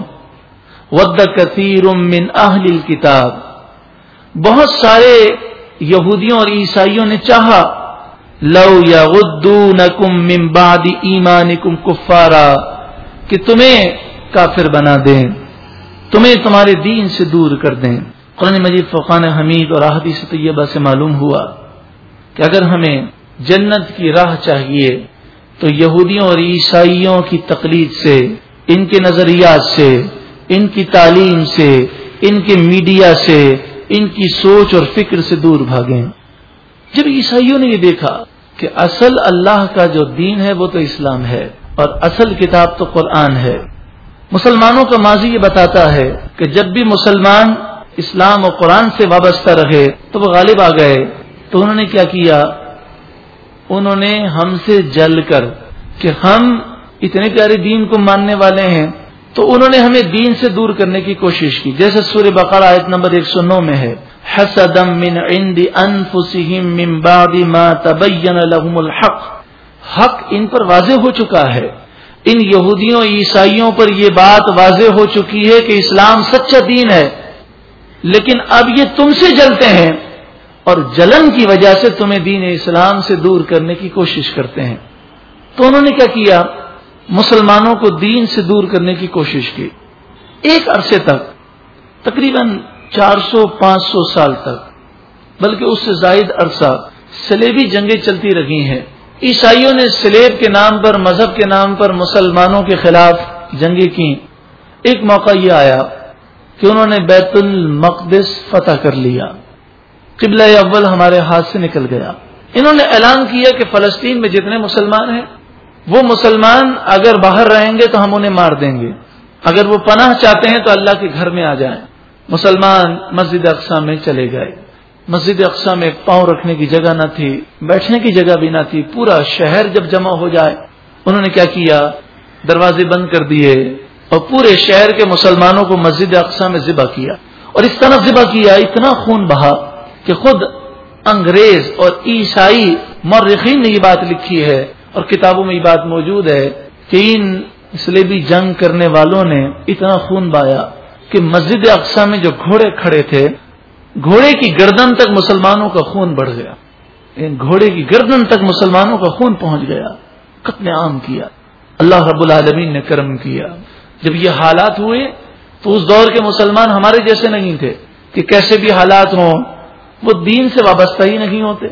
Speaker 1: ود کثیر من اہل الکتاب، بہت سارے یہودیوں اور عیسائیوں نے چاہا، لو یغدونکم من بعد ایمانکم کفارا، کہ تمہیں کافر بنا دیں، تمہیں تمہارے دین سے دور کر دیں۔ قرآن مجید فرقان حمید اور احادیث طیبہ سے معلوم ہوا کہ اگر ہمیں جنت کی راہ چاہیے تو یہودیوں اور عیسائیوں کی تقلید سے، ان کے نظریات سے، ان کی تعلیم سے، ان کے میڈیا سے، ان کی سوچ اور فکر سے دور بھاگیں۔ جب عیسائیوں نے یہ دیکھا کہ اصل اللہ کا جو دین ہے وہ تو اسلام ہے اور اصل کتاب تو قرآن ہے، مسلمانوں کا ماضی یہ بتاتا ہے کہ جب بھی مسلمان اسلام اور قرآن سے وابستہ رہے تو وہ غالب آ گئے، تو انہوں نے کیا کیا؟ انہوں نے ہم سے جل کر کہ ہم اتنے پیارے دین کو ماننے والے ہیں، تو انہوں نے ہمیں دین سے دور کرنے کی کوشش کی، جیسے سورہ بقرہ آیت نمبر 109 میں ہے، حسدا من عند انفسهم من بعد ما تبین لهم الحق، حق ان پر واضح ہو چکا ہے، ان یہودیوں عیسائیوں پر یہ بات واضح ہو چکی ہے کہ اسلام سچا دین ہے، لیکن اب یہ تم سے جلتے ہیں اور جلن کی وجہ سے تمہیں دین اسلام سے دور کرنے کی کوشش کرتے ہیں۔ تو انہوں نے کیا کیا؟ مسلمانوں کو دین سے دور کرنے کی کوشش کی۔ ایک عرصے تک، تقریباً 400-500 سال تک، بلکہ اس سے زائد عرصہ صلیبی جنگیں چلتی رہی ہیں۔ عیسائیوں نے صلیب کے نام پر، مذہب کے نام پر مسلمانوں کے خلاف جنگیں کی۔ ایک موقع یہ آیا کہ انہوں نے بیت المقدس فتح کر لیا، قبلہ اول ہمارے ہاتھ سے نکل گیا۔ انہوں نے اعلان کیا کہ فلسطین میں جتنے مسلمان ہیں وہ مسلمان اگر باہر رہیں گے تو ہم انہیں مار دیں گے، اگر وہ پناہ چاہتے ہیں تو اللہ کے گھر میں آ جائیں۔ مسلمان مسجد اقصی میں چلے گئے۔ مسجد اقصی میں پاؤں رکھنے کی جگہ نہ تھی، بیٹھنے کی جگہ بھی نہ تھی۔ پورا شہر جب جمع ہو جائے، انہوں نے کیا کیا؟ دروازے بند کر دیے اور پورے شہر کے مسلمانوں کو مسجد اقصی میں ذبح کیا، اور اس طرح ذبح کیا، اتنا خون بہا کہ خود انگریز اور عیسائی مورخین نے یہ بات لکھی ہے اور کتابوں میں یہ بات موجود ہے کہ ان صلیبی جنگ کرنے والوں نے اتنا خون بہایا کہ مسجد اقصی میں جو گھوڑے کھڑے تھے، گھوڑے کی گردن تک مسلمانوں کا خون بڑھ گیا، گھوڑے کی گردن تک مسلمانوں کا خون پہنچ گیا، قتل عام کیا۔ اللہ رب العالمین نے کرم کیا۔ جب یہ حالات ہوئے تو اس دور کے مسلمان ہمارے جیسے نہیں تھے کہ کیسے بھی حالات ہوں وہ دین سے وابستہ ہی نہیں ہوتے۔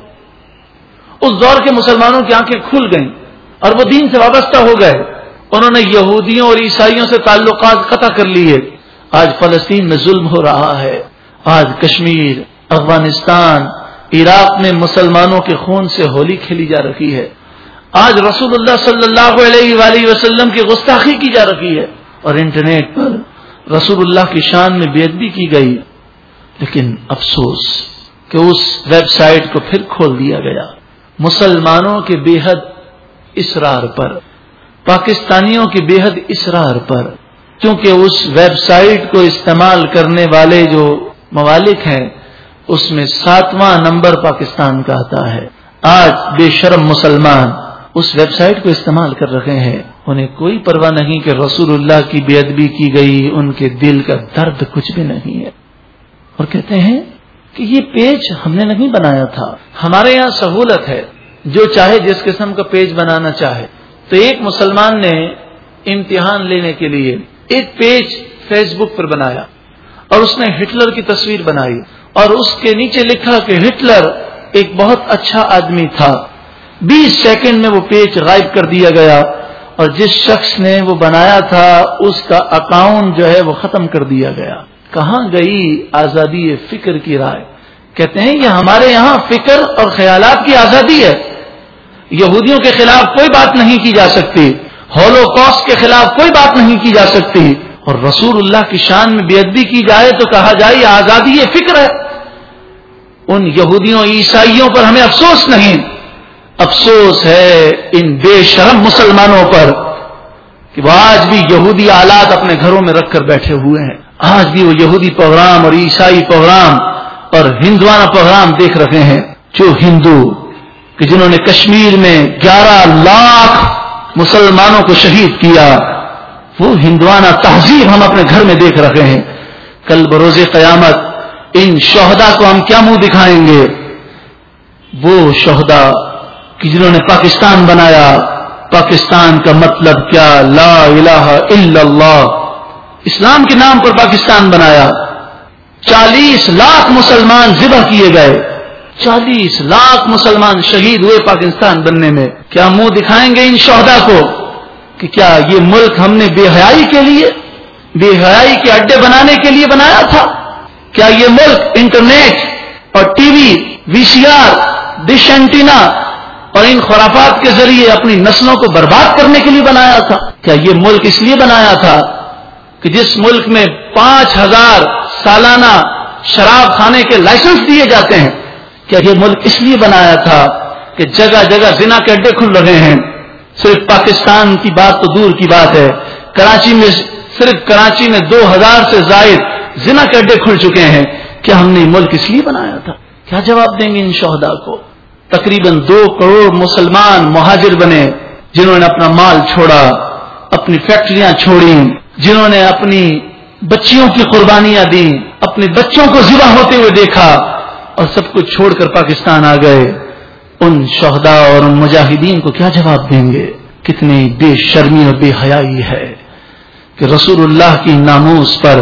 Speaker 1: اس دور کے مسلمانوں کی آنکھیں کھل گئیں اور وہ دین سے وابستہ ہو گئے۔ انہوں نے یہودیوں اور عیسائیوں سے تعلقات قطع کر لیے۔ آج فلسطین میں ظلم ہو رہا ہے، آج کشمیر، افغانستان، عراق میں مسلمانوں کے خون سے ہولی کھیلی جا رہی ہے۔ آج رسول اللہ صلی اللہ علیہ وآلہ وسلم کی گستاخی کی جا رہی ہے، اور انٹرنیٹ پر رسول اللہ کی شان میں بے ادبی کی گئی۔ لیکن افسوس کہ اس ویب سائٹ کو پھر کھول دیا گیا، مسلمانوں کے بے حد اصرار پر، پاکستانیوں کے بے حد اصرار پر، کیونکہ اس ویب سائٹ کو استعمال کرنے والے جو ممالک ہیں اس میں 7واں نمبر پاکستان کا آتا ہے۔ آج بے شرم مسلمان اس ویب سائٹ کو استعمال کر رہے ہیں، انہیں کوئی پرواہ نہیں کہ رسول اللہ کی بے ادبی کی گئی، ان کے دل کا درد کچھ بھی نہیں ہے، اور کہتے ہیں کہ یہ پیج ہم نے نہیں بنایا تھا، ہمارے یہاں سہولت ہے، جو چاہے جس قسم کا پیج بنانا چاہے۔ تو ایک مسلمان نے امتحان لینے کے لیے ایک پیج فیس بک پر بنایا اور اس نے ہٹلر کی تصویر بنائی اور اس کے نیچے لکھا کہ ہٹلر ایک بہت اچھا آدمی تھا۔ 20 سیکنڈ میں وہ پیج غائب کر دیا گیا اور جس شخص نے وہ بنایا تھا اس کا اکاؤنٹ جو ہے وہ ختم کر دیا گیا۔ کہاں گئی آزادی فکر کی رائے؟ کہتے ہیں کہ ہمارے یہاں فکر اور خیالات کی آزادی ہے، یہودیوں کے خلاف کوئی بات نہیں کی جا سکتی، ہولوکاسٹ کے خلاف کوئی بات نہیں کی جا سکتی، اور رسول اللہ کی شان میں بے ادبی کی جائے تو کہا جائے یہ آزادی فکر ہے۔ ان یہودیوں عیسائیوں پر ہمیں افسوس نہیں، افسوس ہے ان بے شرم مسلمانوں پر کہ وہ آج بھی یہودی آلات اپنے گھروں میں رکھ کر بیٹھے ہوئے ہیں، آج بھی وہ یہودی پروگرام اور عیسائی پروگرام اور ہندوانہ پروگرام دیکھ رہے ہیں۔ جو ہندو کہ جنہوں نے کشمیر میں 11 لاکھ مسلمانوں کو شہید کیا، وہ ہندوانہ تہذیب ہم اپنے گھر میں دیکھ رہے ہیں. کل بروز قیامت ان شہداء کو ہم کیا منہ دکھائیں گے؟ وہ شہداء کہ جنہوں نے پاکستان بنایا. پاکستان کا مطلب کیا؟ لا الہ الا اللہ. اسلام کے نام پر پاکستان بنایا. 40 لاکھ مسلمان ذبح کیے گئے. 40 لاکھ مسلمان شہید ہوئے پاکستان بننے میں. کیا منہ دکھائیں گے ان شہداء کو کہ کیا یہ ملک ہم نے بے حیائی کے لیے، بے حیائی کے اڈے بنانے کے لیے بنایا تھا؟ کیا یہ ملک انٹرنیٹ اور T V, V C R, dish antenna اور ان خرافات کے ذریعے اپنی نسلوں کو برباد کرنے کے لیے بنایا تھا؟ کیا یہ ملک اس لیے بنایا تھا کہ جس ملک میں 5000 سالانہ شراب خانے کے لائسنس دیے جاتے ہیں، کیا یہ ملک اس لیے بنایا تھا کہ جگہ جگہ زنا کے اڈے کھل رہے ہیں؟ صرف پاکستان کی بات تو دور کی بات ہے، کراچی میں صرف کراچی میں 2000 سے زائد زنا کے اڈے کھل چکے ہیں. کیا ہم نے ملک اس لیے بنایا تھا؟ کیا جواب دیں گے ان شہداء کو؟ تقریباً 2 کروڑ مسلمان مہاجر بنے جنہوں نے اپنا مال چھوڑا، اپنی فیکٹریاں چھوڑی، جنہوں نے اپنی بچیوں کی قربانیاں دی، اپنے بچوں کو ذبح ہوتے ہوئے دیکھا اور سب کچھ چھوڑ کر پاکستان آ گئے. ان شہداء اور ان مجاہدین کو کیا جواب دیں گے؟ کتنی بے شرمی اور بے حیائی ہے کہ رسول اللہ کی ناموس پر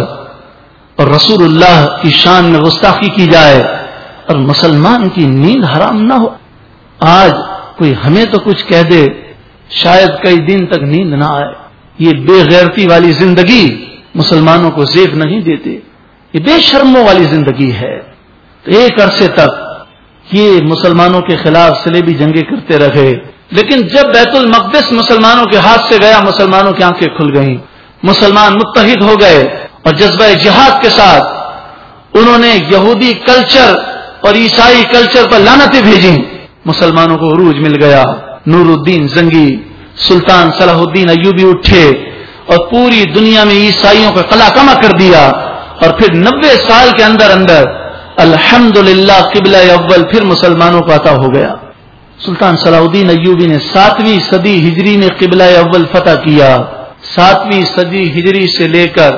Speaker 1: اور رسول اللہ کی شان میں گستاخی کی جائے اور مسلمان کی نیند حرام نہ ہو. آج کوئی ہمیں تو کچھ کہہ دے، شاید کئی دن تک نیند نہ آئے. یہ بے غیرتی والی زندگی مسلمانوں کو زیب نہیں دیتی، یہ بے شرموں والی زندگی ہے. تو ایک عرصے تک یہ مسلمانوں کے خلاف صلیبی جنگیں کرتے رہے، لیکن جب بیت المقدس مسلمانوں کے ہاتھ سے گیا، مسلمانوں کی آنکھیں کھل گئیں، مسلمان متحد ہو گئے اور جذبہ جہاد کے ساتھ انہوں نے یہودی کلچر اور عیسائی کلچر پر لعنتیں بھیجیں. مسلمانوں کو عروج مل گیا. نور الدین زنگی، سلطان صلاح الدین ایوبی اٹھے اور پوری دنیا میں عیسائیوں کا قلع کما کر دیا، اور پھر 90 سال کے اندر اندر الحمدللہ قبلہ اول پھر مسلمانوں کو عطا ہو گیا. سلطان صلاح الدین ایوبی نے 7ویں صدی ہجری میں قبلہ اول فتح کیا. 7ویں صدی ہجری سے لے کر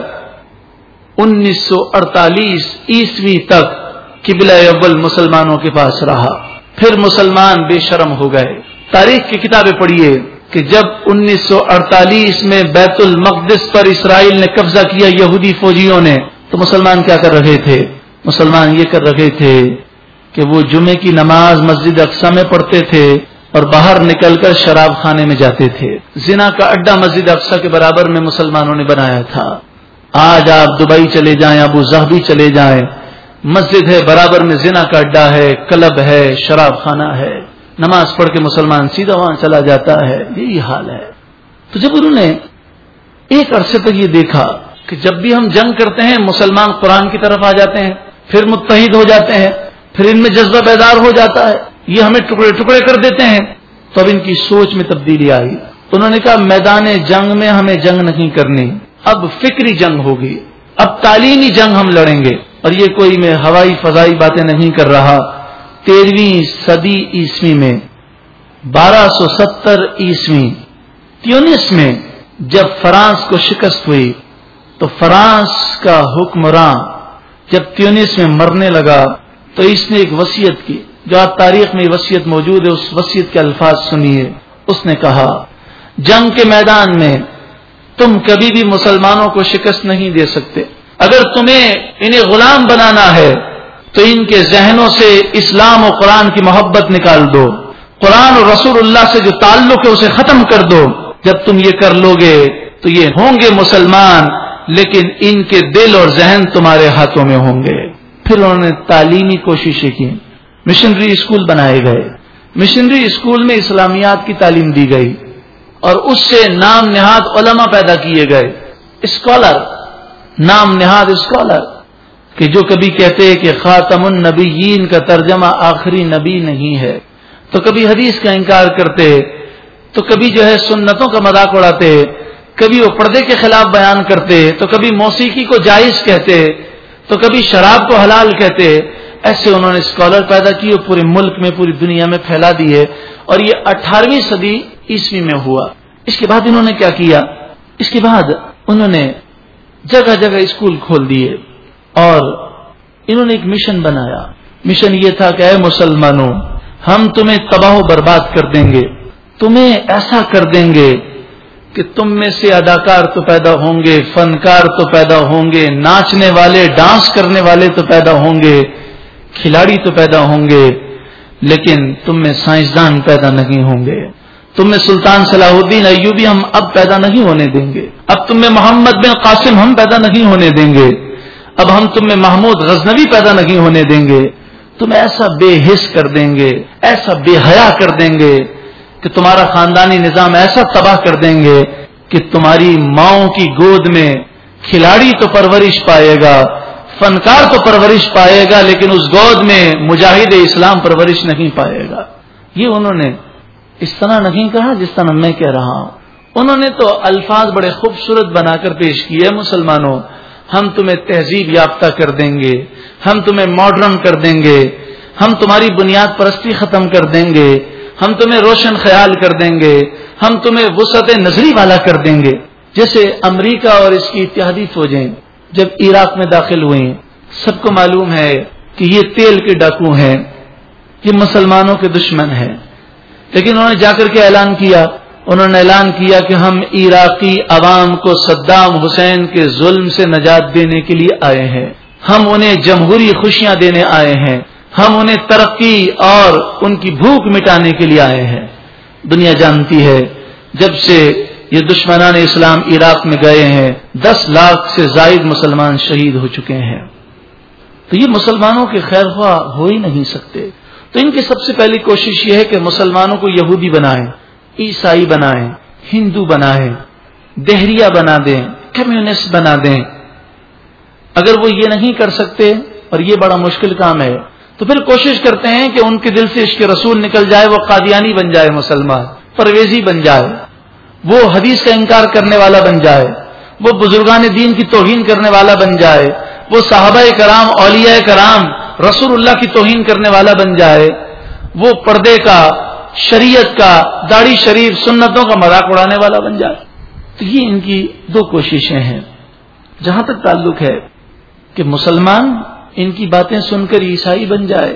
Speaker 1: 1948 عیسوی تک قبلہ اول مسلمانوں کے پاس رہا. پھر مسلمان بے شرم ہو گئے. تاریخ کی کتابیں پڑھیے کہ جب 1948 میں بیت المقدس پر اسرائیل نے قبضہ کیا یہودی فوجیوں نے، تو مسلمان کیا کر رہے تھے؟ مسلمان یہ کر رہے تھے کہ وہ جمعے کی نماز مسجد اقصی میں پڑھتے تھے اور باہر نکل کر شراب خانے میں جاتے تھے. زنا کا اڈا مسجد اقصی کے برابر میں مسلمانوں نے بنایا تھا. آج آپ دبئی چلے جائیں، ابو ظہبی چلے جائیں، مسجد ہے برابر میں زنا کا اڈا ہے، کلب ہے، شراب خانہ ہے. نماز پڑھ کے مسلمان سیدھا وہاں چلا جاتا ہے. یہی حال ہے. تو جب انہوں نے ایک عرصے تک یہ دیکھا کہ جب بھی ہم جنگ کرتے ہیں مسلمان قرآن کی طرف آ جاتے ہیں، پھر متحد ہو جاتے ہیں، پھر ان میں جذبہ بیدار ہو جاتا ہے، یہ ہمیں ٹکڑے ٹکڑے کر دیتے ہیں، تو اب ان کی سوچ میں تبدیلی آئی. انہوں نے کہا میدان جنگ میں ہمیں جنگ نہیں کرنی، اب فکری جنگ ہوگی، اب تعلیمی جنگ ہم لڑیں گے. اور یہ کوئی میں ہوائی فضائی باتیں نہیں کر رہا. 13ویں صدی عیسوی میں 1270 عیسوی تیونس میں جب فرانس کو شکست ہوئی، تو فرانس کا حکمراں جب تیونس میں مرنے لگا تو اس نے ایک وصیت کی، جو آپ تاریخ میں وصیت موجود ہے. اس وصیت کے الفاظ سنیے. اس نے کہا جنگ کے میدان میں تم کبھی بھی مسلمانوں کو شکست نہیں دے سکتے. اگر تمہیں انہیں غلام بنانا ہے تو ان کے ذہنوں سے اسلام و قرآن کی محبت نکال دو، قرآن اور رسول اللہ سے جو تعلق ہے اسے ختم کر دو. جب تم یہ کر لو گے تو یہ ہوں گے مسلمان، لیکن ان کے دل اور ذہن تمہارے ہاتھوں میں ہوں گے. پھر انہوں نے تعلیمی کوششیں کی، مشنری اسکول بنائے گئے. مشنری اسکول میں اسلامیات کی تعلیم دی گئی اور اس سے نام نہاد علماء پیدا کیے گئے. اسکالر، نام نہاد اسکالر، کہ جو کبھی کہتے ہیں کہ خاتم النبیین کا ترجمہ آخری نبی نہیں ہے، تو کبھی حدیث کا انکار کرتے، تو کبھی جو ہے سنتوں کا مذاق اڑاتے، کبھی وہ پردے کے خلاف بیان کرتے، تو کبھی موسیقی کو جائز کہتے، تو کبھی شراب کو حلال کہتے. ایسے انہوں نے اسکالر پیدا کیے، پورے ملک میں پوری دنیا میں پھیلا دیے. اور یہ 18ویں صدی عیسوی میں ہوا. اس کے بعد انہوں نے کیا کیا؟ اس کے بعد انہوں نے جگہ جگہ اسکول کھول دیے اور انہوں نے ایک مشن بنایا. مشن یہ تھا کہ اے مسلمانوں، ہم تمہیں تباہ و برباد کر دیں گے، تمہیں ایسا کر دیں گے کہ تم میں سے اداکار تو پیدا ہوں گے، فنکار تو پیدا ہوں گے، ناچنے والے ڈانس کرنے والے تو پیدا ہوں گے، کھلاڑی تو پیدا ہوں گے، لیکن تم میں سائنسدان پیدا نہیں ہوں گے. تم میں سلطان صلاح الدین ایوبی ہم اب پیدا نہیں ہونے دیں گے. اب تم میں محمد بن قاسم ہم پیدا نہیں ہونے دیں گے. اب ہم تم میں محمود غزنوی پیدا نہیں ہونے دیں گے. تم ایسا بے حس کر دیں گے، ایسا بے حیا کر دیں گے کہ تمہارا خاندانی نظام ایسا تباہ کر دیں گے کہ تمہاری ماؤں کی گود میں کھلاڑی تو پرورش پائے گا، فنکار تو پرورش پائے گا، لیکن اس گود میں مجاہد اسلام پرورش نہیں پائے گا. یہ انہوں نے اس طرح نہیں کہا جس طرح میں کہہ رہا ہوں. انہوں نے تو الفاظ بڑے خوبصورت بنا کر پیش کیے. مسلمانوں، ہم تمہیں تہذیب یافتہ کر دیں گے، ہم تمہیں ماڈرن کر دیں گے، ہم تمہاری بنیاد پرستی ختم کر دیں گے، ہم تمہیں روشن خیال کر دیں گے، ہم تمہیں وسعت نظری والا کر دیں گے. جیسے امریکہ اور اس کی اتحادی فوجیں جب عراق میں داخل ہوئیں، سب کو معلوم ہے کہ یہ تیل کے ڈاکو ہیں، یہ مسلمانوں کے دشمن ہیں، لیکن انہوں نے جا کر کے اعلان کیا، انہوں نے اعلان کیا کہ ہم عراقی عوام کو صدام حسین کے ظلم سے نجات دینے کے لیے آئے ہیں، ہم انہیں جمہوری خوشیاں دینے آئے ہیں، ہم انہیں ترقی اور ان کی بھوک مٹانے کے لیے آئے ہیں. دنیا جانتی ہے جب سے یہ دشمنان اسلام عراق میں گئے ہیں 10 لاکھ سے زائد مسلمان شہید ہو چکے ہیں. تو یہ مسلمانوں کے خیر خواہ ہو ہی نہیں سکتے. تو ان کی سب سے پہلی کوشش یہ ہے کہ مسلمانوں کو یہودی بنائیں، عیسائی بنائیں، ہندو بنائیں، دہریہ بنا دیں، کمیونسٹ بنا دیں. اگر وہ یہ نہیں کر سکتے، اور یہ بڑا مشکل کام ہے، تو پھر کوشش کرتے ہیں کہ ان کے دل سے عشق رسول نکل جائے، وہ قادیانی بن جائے، مسلمان پرویزی بن جائے، وہ حدیث کا انکار کرنے والا بن جائے، وہ بزرگان دین کی توہین کرنے والا بن جائے، وہ صحابہ کرام، اولیاء کرام، رسول اللہ کی توہین کرنے والا بن جائے، وہ پردے کا، شریعت کا، داڑھی شریف، سنتوں کا مذاق اڑانے والا بن جائے. تو یہ ان کی 2 کوششیں ہیں. جہاں تک تعلق ہے کہ مسلمان ان کی باتیں سن کر عیسائی بن جائے،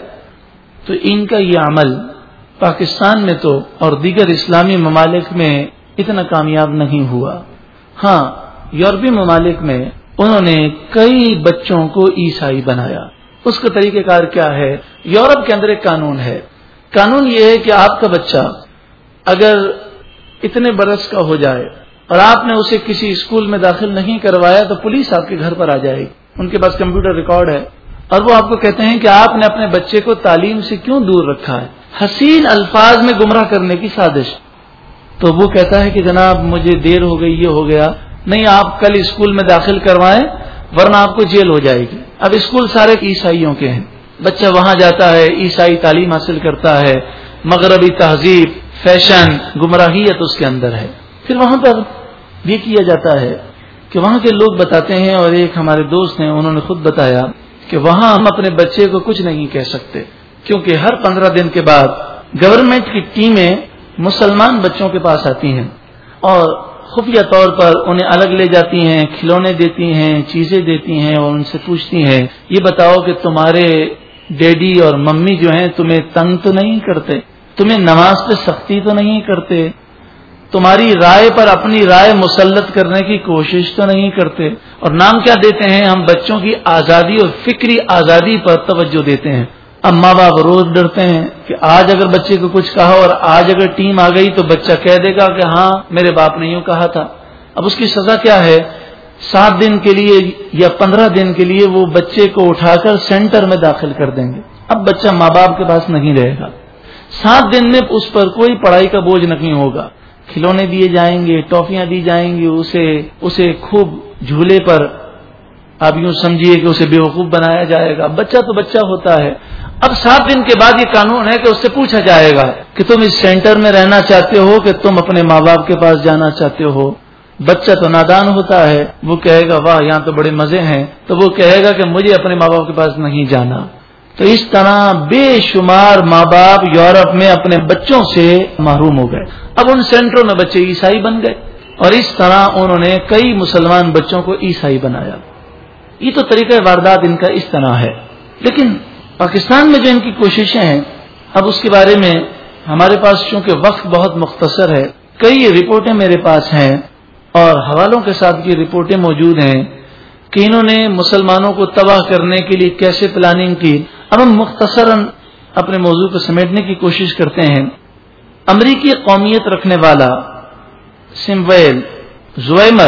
Speaker 1: تو ان کا یہ عمل پاکستان میں تو اور دیگر اسلامی ممالک میں اتنا کامیاب نہیں ہوا. ہاں، یورپی ممالک میں انہوں نے کئی بچوں کو عیسائی بنایا. اس کا طریقہ کار کیا ہے؟ یورپ کے اندر ایک قانون ہے. قانون یہ ہے کہ آپ کا بچہ اگر اتنے برس کا ہو جائے اور آپ نے اسے کسی اسکول میں داخل نہیں کروایا تو پولیس آپ کے گھر پر آ جائے گی. ان کے پاس کمپیوٹر ریکارڈ ہے اور وہ آپ کو کہتے ہیں کہ آپ نے اپنے بچے کو تعلیم سے کیوں دور رکھا ہے، حسین الفاظ میں گمراہ کرنے کی سازش. تو وہ کہتا ہے کہ جناب مجھے دیر ہو گئی، یہ ہو گیا. نہیں، آپ کل اسکول میں داخل کروائیں ورنہ آپ کو جیل ہو جائے گی. اب اسکول سارے عیسائیوں کے ہیں، بچہ وہاں جاتا ہے، عیسائی تعلیم حاصل کرتا ہے، مغربی تہذیب، فیشن، گمراہیت اس کے اندر ہے. پھر وہاں پر یہ کیا جاتا ہے کہ وہاں کے لوگ بتاتے ہیں، اور ایک ہمارے دوست ہیں انہوں نے خود بتایا کہ وہاں ہم اپنے بچے کو کچھ نہیں کہہ سکتے، کیونکہ ہر 15 دن کے بعد گورنمنٹ کی ٹیمیں مسلمان بچوں کے پاس آتی ہیں اور خفیہ طور پر انہیں الگ لے جاتی ہیں، کھلونے دیتی ہیں، چیزیں دیتی ہیں اور ان سے پوچھتی ہیں یہ بتاؤ کہ تمہارے ڈیڈی اور ممی جو ہیں تمہیں تنگ تو نہیں کرتے، تمہیں نماز پہ سختی تو نہیں کرتے، تمہاری رائے پر اپنی رائے مسلط کرنے کی کوشش تو نہیں کرتے. اور نام کیا دیتے ہیں؟ ہم بچوں کی آزادی اور فکری آزادی پر توجہ دیتے ہیں. اب ماں باپ روز ڈرتے ہیں کہ آج اگر بچے کو کچھ کہا اور آج اگر ٹیم آ گئی تو بچہ کہہ دے گا کہ ہاں میرے باپ نے یوں کہا تھا. اب اس کی سزا کیا ہے؟ 7 دن کے لیے یا 15 دن کے لیے وہ بچے کو اٹھا کر سینٹر میں داخل کر دیں گے. اب بچہ ماں باپ کے پاس نہیں رہے گا. 7 دن میں اس پر کوئی پڑھائی کا بوجھ نہیں ہوگا. کھلونے دیے جائیں گے، ٹافیاں دی جائیں گی، اسے خوب جھولے پر آپ یوں سمجھیے کہ اسے بیوقوف بنایا جائے گا. بچہ تو بچہ ہوتا ہے. اب 7 دن کے بعد یہ قانون ہے کہ اس سے پوچھا جائے گا کہ تم اس سینٹر میں رہنا چاہتے ہو کہ تم اپنے ماں باپ کے پاس جانا چاہتے ہو. بچہ تو نادان ہوتا ہے، وہ کہے گا واہ یہاں تو بڑے مزے ہیں، تو وہ کہے گا کہ مجھے اپنے ماں باپ کے پاس نہیں جانا. تو اس طرح بے شمار ماں باپ یورپ میں اپنے بچوں سے محروم ہو گئے. اب ان سینٹروں میں بچے عیسائی بن گئے. اور اس طرح انہوں نے کئی مسلمان بچوں کو عیسائی بنایا. یہ تو طریقہ واردات ان کا اس طرح ہے. لیکن پاکستان میں جو ان کی کوششیں ہیں، اب اس کے بارے میں ہمارے پاس چونکہ وقت بہت مختصر ہے، کئی رپورٹیں میرے پاس ہیں اور حوالوں کے ساتھ یہ رپورٹیں موجود ہیں کہ انہوں نے مسلمانوں کو تباہ کرنے کے لیے کیسے پلاننگ کی. اب ہم مختصراً اپنے موضوع کو سمیٹنے کی کوشش کرتے ہیں. امریکی قومیت رکھنے والا سمویل زویمر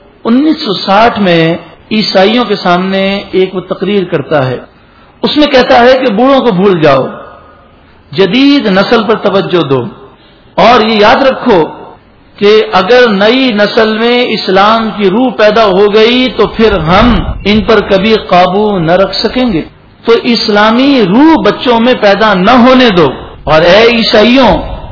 Speaker 1: 1960 میں عیسائیوں کے سامنے ایک وہ تقریر کرتا ہے. اس میں کہتا ہے کہ بوڑھوں کو بھول جاؤ، جدید نسل پر توجہ دو، اور یہ یاد رکھو کہ اگر نئی نسل میں اسلام کی روح پیدا ہو گئی تو پھر ہم ان پر کبھی قابو نہ رکھ سکیں گے. تو اسلامی روح بچوں میں پیدا نہ ہونے دو. اور اے عیسائیوں،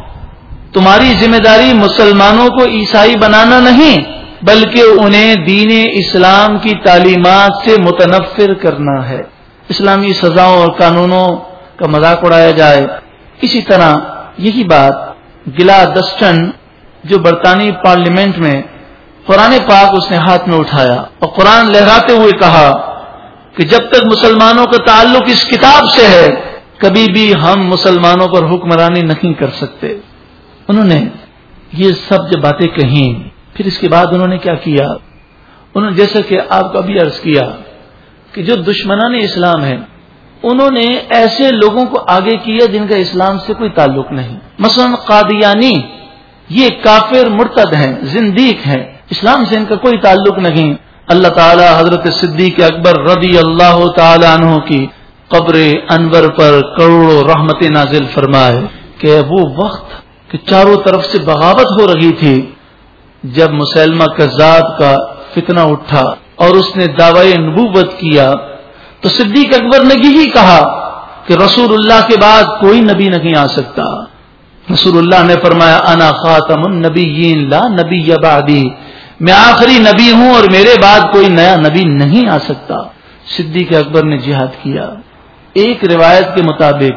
Speaker 1: تمہاری ذمہ داری مسلمانوں کو عیسائی بنانا نہیں، بلکہ انہیں دین اسلام کی تعلیمات سے متنفر کرنا ہے. اسلامی سزاؤں اور قانونوں کا مذاق اڑایا جائے. اسی طرح یہی بات گلادسٹن جو برطانوی پارلیمنٹ میں قرآن پاک اس نے ہاتھ میں اٹھایا اور قرآن لہراتے ہوئے کہا کہ جب تک مسلمانوں کا تعلق اس کتاب سے ہے کبھی بھی ہم مسلمانوں پر حکمرانی نہیں کر سکتے. انہوں نے یہ سب جو باتیں کہیں، پھر اس کے بعد انہوں نے کیا کیا؟ انہوں نے جیسا کہ آپ کو ابھی عرض کیا کہ جو دشمنان اسلام ہیں انہوں نے ایسے لوگوں کو آگے کیا جن کا اسلام سے کوئی تعلق نہیں. مثلا قادیانی، یہ کافر مرتد ہیں، زندیق ہیں، اسلام سے ان کا کوئی تعلق نہیں. اللہ تعالی حضرت صدیق اکبر رضی اللہ تعالی عنہ کی قبر انور پر کروڑوں رحمت نازل فرمائے کہ وہ وقت کہ چاروں طرف سے بغاوت ہو رہی تھی، جب مسلمہ کذاب کا فتنہ اٹھا اور اس نے دعوی نبوت کیا تو صدیق اکبر نے یہی کہا کہ رسول اللہ کے بعد کوئی نبی نہیں آ سکتا. رسول اللہ نے فرمایا انا خاتم النبیین لا نبی بعدی، میں آخری نبی ہوں اور میرے بعد کوئی نیا نبی نہیں آ سکتا. صدیق اکبر نے جہاد کیا. ایک روایت کے مطابق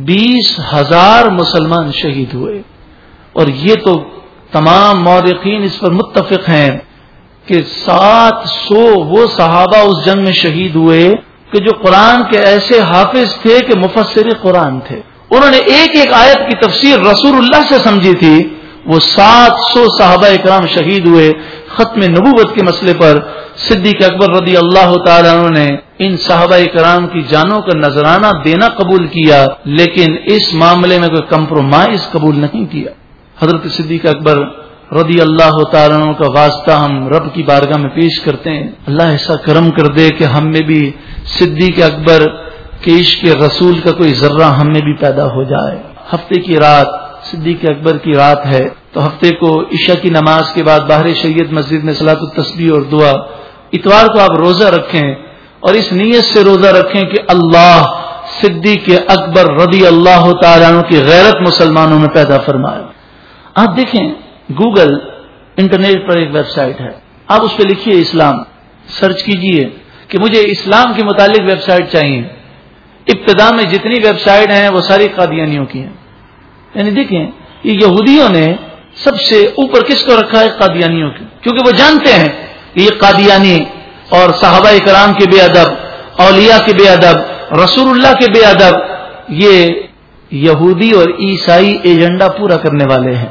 Speaker 1: 20,000 مسلمان شہید ہوئے، اور یہ تو تمام مورخین اس پر متفق ہیں کہ 700 وہ صحابہ اس جنگ میں شہید ہوئے کہ جو قرآن کے ایسے حافظ تھے کہ مفسر قرآن تھے. انہوں نے ایک ایک آیت کی تفسیر رسول اللہ سے سمجھی تھی. وہ 700 صحابہ اکرام شہید ہوئے ختم نبوت کے مسئلے پر. صدیق اکبر رضی اللہ تعالیٰ عنہ نے ان صحابہ اکرام کی جانوں کا نذرانہ دینا قبول کیا، لیکن اس معاملے میں کوئی کمپرومائز قبول نہیں کیا. حضرت صدیق اکبر رضی اللہ تعالیٰ عنہ کا واسطہ ہم رب کی بارگاہ میں پیش کرتے ہیں. اللہ ایسا کرم کر دے کہ ہم میں بھی صدیق اکبر کے عشق رسول کا کوئی ذرہ ہم میں بھی پیدا ہو جائے. ہفتے کی رات صدیق اکبر کی رات ہے، تو ہفتے کو عشاء کی نماز کے بعد باہر شریعت مسجد میں صلاۃ التسبیح اور دعا. اتوار کو آپ روزہ رکھیں اور اس نیت سے روزہ رکھیں کہ اللہ صدیق اکبر رضی اللہ تعالیٰ عنہ کی غیرت مسلمانوں میں پیدا فرمائے. آپ دیکھیں گوگل انٹرنیٹ پر ایک ویب سائٹ ہے، آپ اس پہ لکھیے اسلام، سرچ کیجئے کہ مجھے اسلام کے متعلق ویب سائٹ چاہیے. ابتدا میں جتنی ویب سائٹ ہیں وہ ساری قادیانیوں کی ہیں. یعنی دیکھیں یہ یہودیوں نے سب سے اوپر کس کو رکھا ہے؟ قادیانیوں کی، کیونکہ وہ جانتے ہیں کہ یہ قادیانی اور صحابہ کرام کے بے ادب، اولیاء کے بے ادب، رسول اللہ کے بے ادب، یہ یہودی اور عیسائی ایجنڈا پورا کرنے والے ہیں.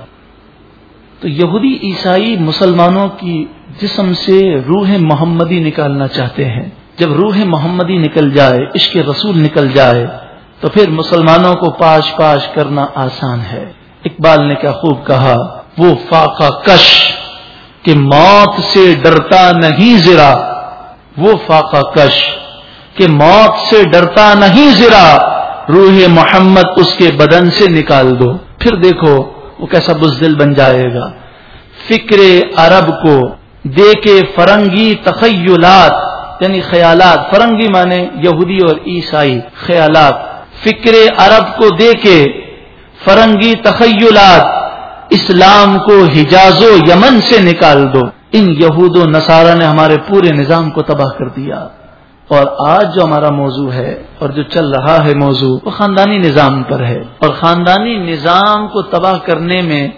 Speaker 1: تو یہودی عیسائی مسلمانوں کی جسم سے روح محمدی نکالنا چاہتے ہیں. جب روح محمدی نکل جائے، عشق رسول نکل جائے، تو پھر مسلمانوں کو پاش پاش کرنا آسان ہے. اقبال نے کیا خوب کہا، وہ فاقہ کش کہ موت سے ڈرتا نہیں ذرا، وہ فاقہ کش کہ موت سے ڈرتا نہیں ذرا، روح محمد اس کے بدن سے نکال دو. پھر دیکھو وہ کیسا بزدل بن جائے گا. فکر عرب کو دے کے فرنگی تخیلات، یعنی خیالات، فرنگی مانے یہودی اور عیسائی، خیالات، فکر عرب کو دے کے فرنگی تخیلات، اسلام کو حجاز و یمن سے نکال دو. ان یہود و نصارہ نے ہمارے پورے نظام کو تباہ کر دیا. اور آج جو ہمارا موضوع ہے اور جو چل رہا ہے موضوع، وہ خاندانی نظام پر ہے. اور خاندانی نظام کو تباہ کرنے میں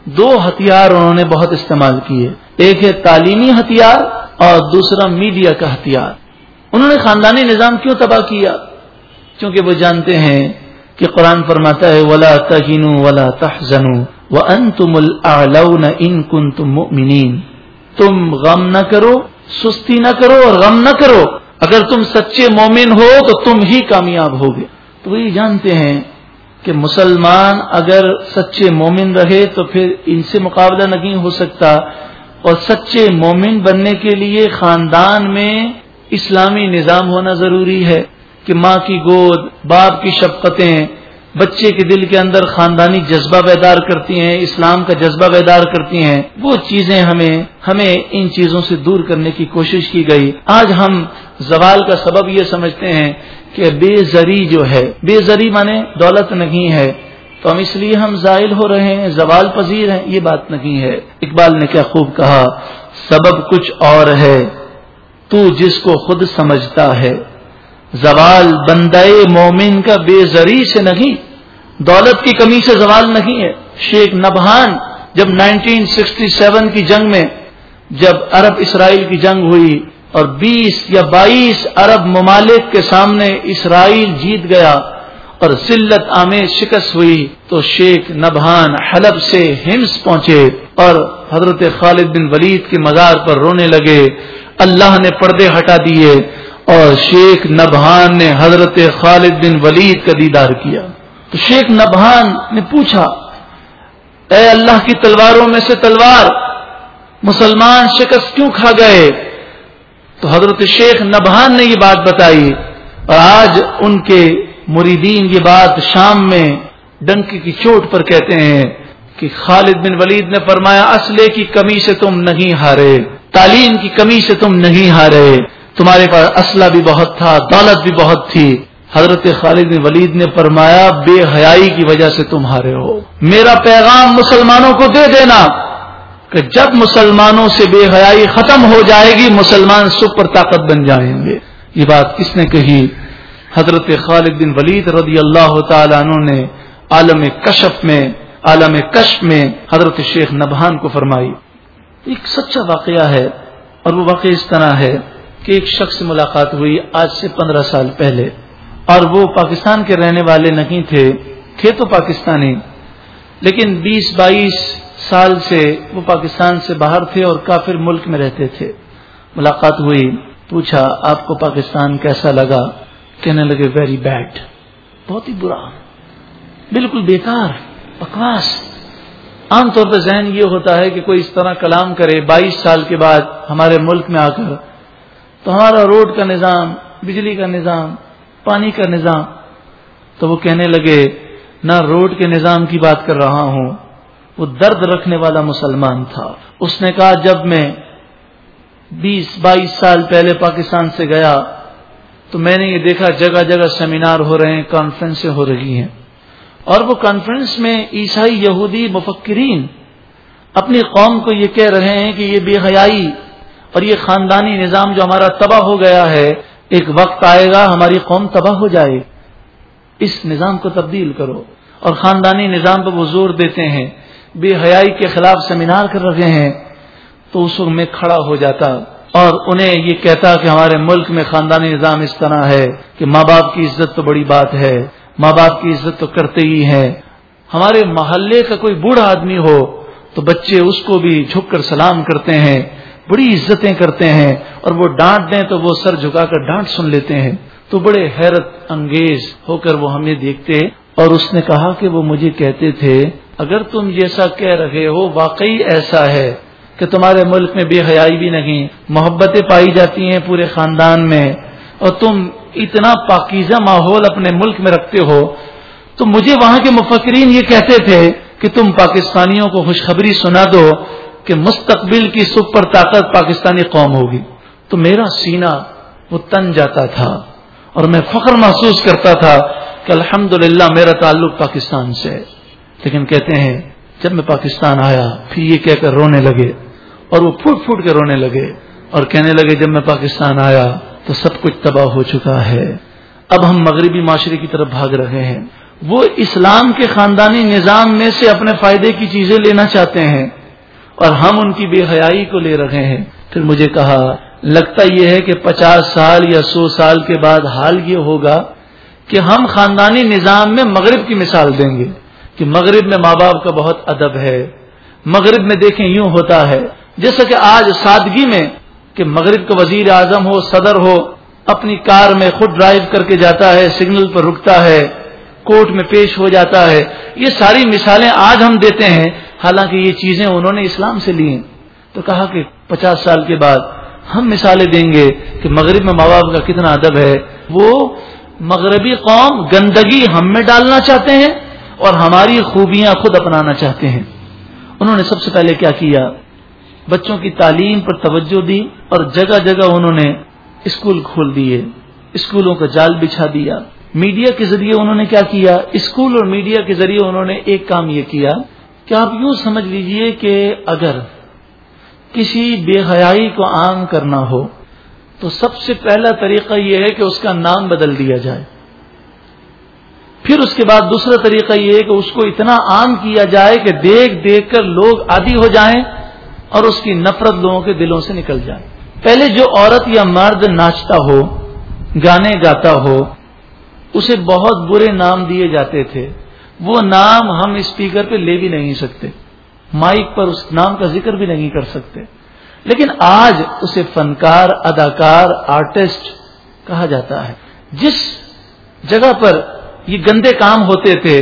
Speaker 1: دو ہتھیار انہوں نے بہت استعمال کیے، ایک ہے تعلیمی ہتھیار اور دوسرا میڈیا کا ہتھیار۔ انہوں نے خاندانی نظام کیوں تباہ کیا؟ کیونکہ وہ جانتے ہیں کہ قرآن فرماتا ہے وَلَا تَهِنُوا وَلَا تَحْزَنُوا وَأَنْتُمُ الْأَعْلَوْنَ إِن كُنتُم مُؤْمِنِينَ۔ تم غم نہ کرو، سستی نہ کرو اور غم نہ کرو، اگر تم سچے مومن ہو تو تم ہی کامیاب ہوگے۔ تو وہ یہ جانتے ہیں کہ مسلمان اگر سچے مومن رہے تو پھر ان سے مقابلہ نہیں ہو سکتا، اور سچے مومن بننے کے لیے خاندان میں اسلامی نظام ہونا ضروری ہے کہ ماں کی گود، باپ کی شفقتیں بچے کے دل کے اندر خاندانی جذبہ بیدار کرتی ہیں، اسلام کا جذبہ بیدار کرتی ہیں۔ وہ چیزیں ہمیں ان چیزوں سے دور کرنے کی کوشش کی گئی۔ آج ہم زوال کا سبب یہ سمجھتے ہیں کہ بے زری جو ہے، بے زری مانے دولت نہیں ہے تو اس لیے ہم زائل ہو رہے ہیں، زوال پذیر ہیں، یہ بات نہیں ہے۔ اقبال نے کیا خوب کہا، سبب کچھ اور ہے تو جس کو خود سمجھتا ہے، زوال بندے مومن کا بے زری سے نہیں، دولت کی کمی سے زوال نہیں ہے۔ شیخ نبہان جب 1967 کی جنگ میں جب عرب اسرائیل کی جنگ ہوئی اور 20 یا 22 عرب ممالک کے سامنے اسرائیل جیت گیا اور ذلت آمیز شکست ہوئی تو شیخ نبہان حلب سے حمص پہنچے اور حضرت خالد بن ولید کے مزار پر رونے لگے۔ اللہ نے پردے ہٹا دیے اور شیخ نبہان نے حضرت خالد بن ولید کا دیدار کیا۔ تو شیخ نبہان نے پوچھا، اے اللہ کی تلواروں میں سے تلوار، مسلمان شکست کیوں کھا گئے؟ تو حضرت شیخ نبہان نے یہ بات بتائی، اور آج ان کے مریدین یہ بات شام میں ڈنک کی چوٹ پر کہتے ہیں کہ خالد بن ولید نے فرمایا اسلحے کی کمی سے تم نہیں ہارے، تعلیم کی کمی سے تم نہیں ہارے، تمہارے پاس اسلحہ بھی بہت تھا، دولت بھی بہت تھی۔ حضرت خالد بن ولید نے فرمایا بے حیائی کی وجہ سے تم ہارے ہو۔ میرا پیغام مسلمانوں کو دے دینا کہ جب مسلمانوں سے بے حیائی ختم ہو جائے گی مسلمان سپر طاقت بن جائیں گے۔ یہ بات کس نے کہی؟ حضرت خالد بن ولید رضی اللہ تعالیٰ عنہ نے عالم کشف میں حضرت شیخ نبہان کو فرمائی۔ ایک سچا واقعہ ہے، اور وہ واقعہ اس طرح ہے کہ ایک شخص سے ملاقات ہوئی آج سے 15 سال پہلے، اور وہ پاکستان کے رہنے والے نہیں تھے، تھے تو پاکستانی، لیکن 20-22 سال سے وہ پاکستان سے باہر تھے اور کافر ملک میں رہتے تھے۔ ملاقات ہوئی، پوچھا آپ کو پاکستان کیسا لگا؟ کہنے لگے ویری بیڈ، بہت ہی برا، بالکل بیکار، بکواس۔ عام طور پر ذہن یہ ہوتا ہے کہ کوئی اس طرح کلام کرے 22 سال کے بعد ہمارے ملک میں آ کر، تو ہمارا روڈ کا نظام، بجلی کا نظام، پانی کا نظام۔ تو وہ کہنے لگے نہ روڈ کے نظام کی بات کر رہا ہوں، وہ درد رکھنے والا مسلمان تھا۔ اس نے کہا جب میں 20-22 سال پہلے پاکستان سے گیا تو میں نے یہ دیکھا جگہ جگہ سیمینار ہو رہے ہیں، کانفرنسیں ہو رہی ہیں، اور وہ کانفرنس میں عیسائی یہودی مفکرین اپنی قوم کو یہ کہہ رہے ہیں کہ یہ بے حیائی اور یہ خاندانی نظام جو ہمارا تباہ ہو گیا ہے، ایک وقت آئے گا ہماری قوم تباہ ہو جائے، اس نظام کو تبدیل کرو۔ اور خاندانی نظام پر وہ زور دیتے ہیں، بے حیائی کے خلاف سیمینار کر رہے ہیں۔ تو اس وقت میں کھڑا ہو جاتا اور انہیں یہ کہتا کہ ہمارے ملک میں خاندانی نظام اس طرح ہے کہ ماں باپ کی عزت تو بڑی بات ہے، ماں باپ کی عزت تو کرتے ہی ہیں۔ ہمارے محلے کا کوئی بوڑھا آدمی ہو تو بچے اس کو بھی جھک کر سلام کرتے ہیں، بڑی عزتیں کرتے ہیں، اور وہ ڈانٹ دیں تو وہ سر جھکا کر ڈانٹ سن لیتے ہیں۔ تو بڑے حیرت انگیز ہو کر وہ ہمیں دیکھتے، اور اس نے کہا کہ وہ مجھے کہتے تھے اگر تم جیسا کہہ رہے ہو واقعی ایسا ہے کہ تمہارے ملک میں بے حیائی بھی نہیں، محبتیں پائی جاتی ہیں پورے خاندان میں، اور تم اتنا پاکیزہ ماحول اپنے ملک میں رکھتے ہو، تو مجھے وہاں کے مفکرین یہ کہتے تھے کہ تم پاکستانیوں کو خوشخبری سنا دو کہ مستقبل کی سپر طاقت پاکستانی قوم ہوگی۔ تو میرا سینہ وہ تن جاتا تھا اور میں فخر محسوس کرتا تھا کہ الحمدللہ میرا تعلق پاکستان سے ہے۔ لیکن کہتے ہیں جب میں پاکستان آیا پھر یہ کہہ کر رونے لگے، اور وہ پھوٹ پھوٹ کے رونے لگے اور کہنے لگے جب میں پاکستان آیا تو سب کچھ تباہ ہو چکا ہے، اب ہم مغربی معاشرے کی طرف بھاگ رہے ہیں، وہ اسلام کے خاندانی نظام میں سے اپنے فائدے کی چیزیں لینا چاہتے ہیں اور ہم ان کی بے حیائی کو لے رہے ہیں. پھر مجھے کہا لگتا یہ ہے کہ 50 سال یا 100 سال کے بعد حال یہ ہوگا کہ ہم خاندانی نظام میں مغرب کی مثال دیں گے کہ مغرب میں ماں باپ کا بہت ادب ہے. مغرب میں دیکھیں یوں ہوتا ہے جیسا کہ آج سادگی میں کہ مغرب کا وزیر اعظم ہو، صدر ہو، اپنی کار میں خود ڈرائیو کر کے جاتا ہے، سگنل پر رکتا ہے، کورٹ میں پیش ہو جاتا ہے. یہ ساری مثالیں آج ہم دیتے ہیں، حالانکہ یہ چیزیں انہوں نے اسلام سے لی ہیں. تو کہا کہ 50 سال کے بعد ہم مثالیں دیں گے کہ مغرب میں ماں باپ کا کتنا ادب ہے. وہ مغربی قوم گندگی ہم میں ڈالنا چاہتے ہیں اور ہماری خوبیاں خود اپنانا چاہتے ہیں. انہوں نے سب سے پہلے کیا کیا؟ بچوں کی تعلیم پر توجہ دی اور جگہ جگہ انہوں نے اسکول کھول دیے، اسکولوں کا جال بچھا دیا. میڈیا کے ذریعے انہوں نے کیا کیا؟ اسکول اور میڈیا کے ذریعے انہوں نے ایک کام یہ کیا کہ آپ یوں سمجھ لیجئے کہ اگر کسی بے حیائی کو عام کرنا ہو تو سب سے پہلا طریقہ یہ ہے کہ اس کا نام بدل دیا جائے. پھر اس کے بعد دوسرا طریقہ یہ ہے کہ اس کو اتنا عام کیا جائے کہ دیکھ دیکھ کر لوگ عادی ہو جائیں اور اس کی نفرت لوگوں کے دلوں سے نکل جائے. پہلے جو عورت یا مرد ناچتا ہو، گانے گاتا ہو، اسے بہت برے نام دیے جاتے تھے. وہ نام ہم اسپیکر پہ لے بھی نہیں سکتے، مائک پر اس نام کا ذکر بھی نہیں کر سکتے. لیکن آج اسے فنکار، اداکار، آرٹسٹ کہا جاتا ہے. جس جگہ پر یہ گندے کام ہوتے تھے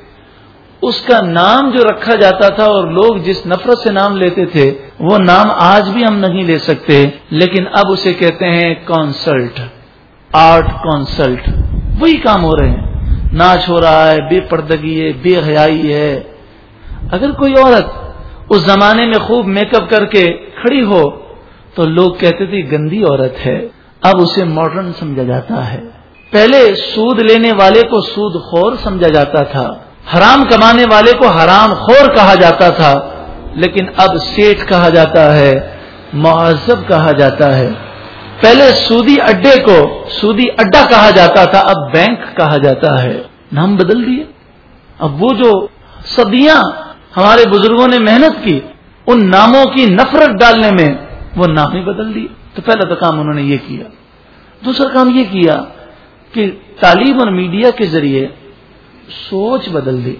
Speaker 1: اس کا نام جو رکھا جاتا تھا اور لوگ جس نفرت سے نام لیتے تھے وہ نام آج بھی ہم نہیں لے سکتے. لیکن اب اسے کہتے ہیں کانسلٹ، آرٹ کانسلٹ. وہی کام ہو رہے ہیں، ناچ ہو رہا ہے، بے پردگی ہے، بے حیائی ہے. اگر کوئی عورت اس زمانے میں خوب میک اپ کر کے کھڑی ہو تو لوگ کہتے تھے گندی عورت ہے. اب اسے ماڈرن سمجھا جاتا ہے. پہلے سود لینے والے کو سود خور سمجھا جاتا تھا، حرام کمانے والے کو حرام خور کہا جاتا تھا. لیکن اب سیٹ کہا جاتا ہے، معذب کہا جاتا ہے. پہلے سودی اڈے کو سودی اڈا کہا جاتا تھا، اب بینک کہا جاتا ہے. نام بدل دیے. اب وہ جو صدیاں ہمارے بزرگوں نے محنت کی ان ناموں کی نفرت ڈالنے میں، وہ نام ہی بدل دیے. تو پہلا تو کام انہوں نے یہ کیا. دوسرا کام یہ کیا کہ تعلیم اور میڈیا کے ذریعے سوچ بدل دی.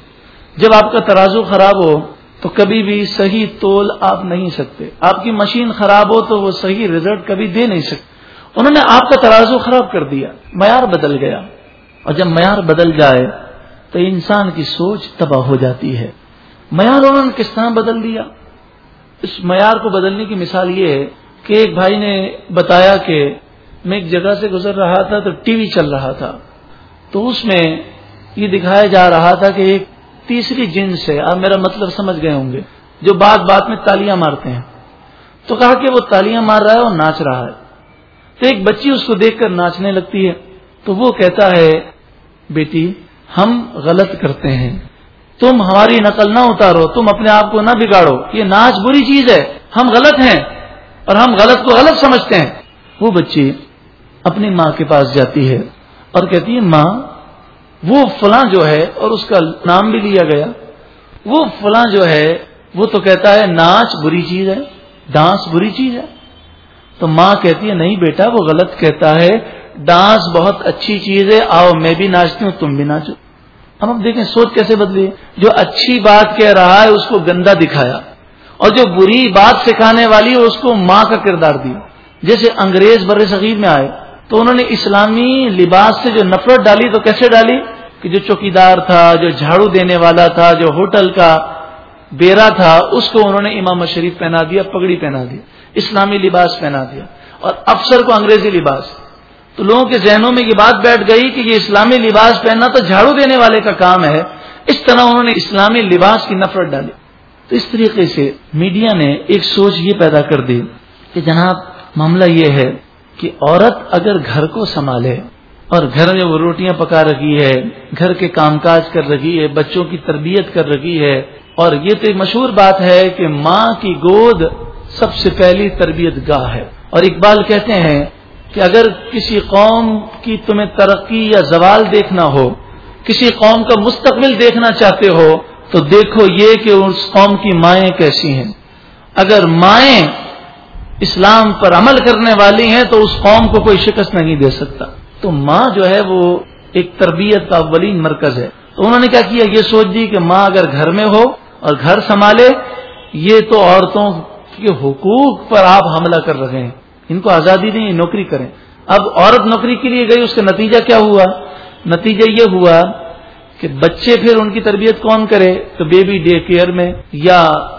Speaker 1: جب آپ کا ترازو خراب ہو تو کبھی بھی صحیح تول آپ نہیں سکتے. آپ کی مشین خراب ہو تو وہ صحیح رزلٹ کبھی دے نہیں سکتے. انہوں نے آپ کا ترازو خراب کر دیا، معیار بدل گیا. اور جب معیار بدل جائے تو انسان کی سوچ تباہ ہو جاتی ہے. معیار انہوں نے کس طرح بدل دیا؟ اس معیار کو بدلنے کی مثال یہ ہے کہ ایک بھائی نے بتایا کہ میں ایک جگہ سے گزر رہا تھا تو ٹی وی چل رہا تھا، تو اس میں یہ دکھایا جا رہا تھا کہ ایک تیسری جنس ہے، آپ میرا مطلب سمجھ گئے ہوں گے، جو بات بات میں تالیاں مارتے ہیں. تو کہا کہ وہ تالیاں مار رہا ہے اور ناچ رہا ہے. تو ایک بچی اس کو دیکھ کر ناچنے لگتی ہے. تو وہ کہتا ہے بیٹی ہم غلط کرتے ہیں، تم ہماری نقل نہ اتارو، تم اپنے آپ کو نہ بگاڑو، یہ ناچ بری چیز ہے، ہم غلط ہیں اور ہم غلط کو غلط سمجھتے ہیں. وہ بچی اپنی ماں کے پاس جاتی ہے اور کہتی ہے ماں وہ فلاں جو ہے، اور اس کا نام بھی لیا گیا، وہ فلاں جو ہے وہ تو کہتا ہے ناچ بری چیز ہے، ڈانس بری چیز ہے. تو ماں کہتی ہے نہیں بیٹا وہ غلط کہتا ہے، ڈانس بہت اچھی چیز ہے، آؤ میں بھی ناچتی ہوں تم بھی ناچو. اب ہم دیکھیں سوچ کیسے بدلی. جو اچھی بات کہہ رہا ہے اس کو گندا دکھایا، اور جو بری بات سکھانے والی ہے اس کو ماں کا کردار دیا. جیسے انگریز بر صغیر میں آئے تو انہوں نے اسلامی لباس سے جو نفرت ڈالی تو کیسے ڈالی کہ جو چوکیدار تھا، جو جھاڑو دینے والا تھا، جو ہوٹل کا بیرا تھا، اس کو انہوں نے امام شریف پہنا دیا، پگڑی پہنا دیا، اسلامی لباس پہنا دیا، اور افسر کو انگریزی لباس. تو لوگوں کے ذہنوں میں یہ بات بیٹھ گئی کہ یہ اسلامی لباس پہننا تو جھاڑو دینے والے کا کام ہے. اس طرح انہوں نے اسلامی لباس کی نفرت ڈالی. تو اس طریقے سے میڈیا نے ایک سوچ یہ پیدا کر دی کہ جناب معاملہ یہ ہے کہ عورت اگر گھر کو سنبھالے اور گھر میں وہ روٹیاں پکا رہی ہے، گھر کے کام کاج کر رہی ہے، بچوں کی تربیت کر رہی ہے، اور یہ تو ایک مشہور بات ہے کہ ماں کی گود سب سے پہلی تربیت گاہ ہے. اور اقبال کہتے ہیں کہ اگر کسی قوم کی تمہیں ترقی یا زوال دیکھنا ہو کسی قوم کا مستقبل دیکھنا چاہتے ہو تو دیکھو یہ کہ اس قوم کی مائیں کیسی ہیں. اگر مائیں اسلام پر عمل کرنے والی ہیں تو اس قوم کو کوئی شکست نہیں دے سکتا. تو ماں جو ہے وہ ایک تربیت کا اولین مرکز ہے. تو انہوں نے کیا کیا، یہ سوچ دی کہ ماں اگر گھر میں ہو اور گھر سنبھالے، یہ تو عورتوں کے حقوق پر آپ حملہ کر رہے ہیں، ان کو آزادی دیں، نوکری کریں. اب عورت نوکری کے لیے گئی، اس کا نتیجہ کیا ہوا؟ نتیجہ یہ ہوا کہ بچے پھر ان کی تربیت کون کرے؟ تو بیبی ڈے کیئر میں یا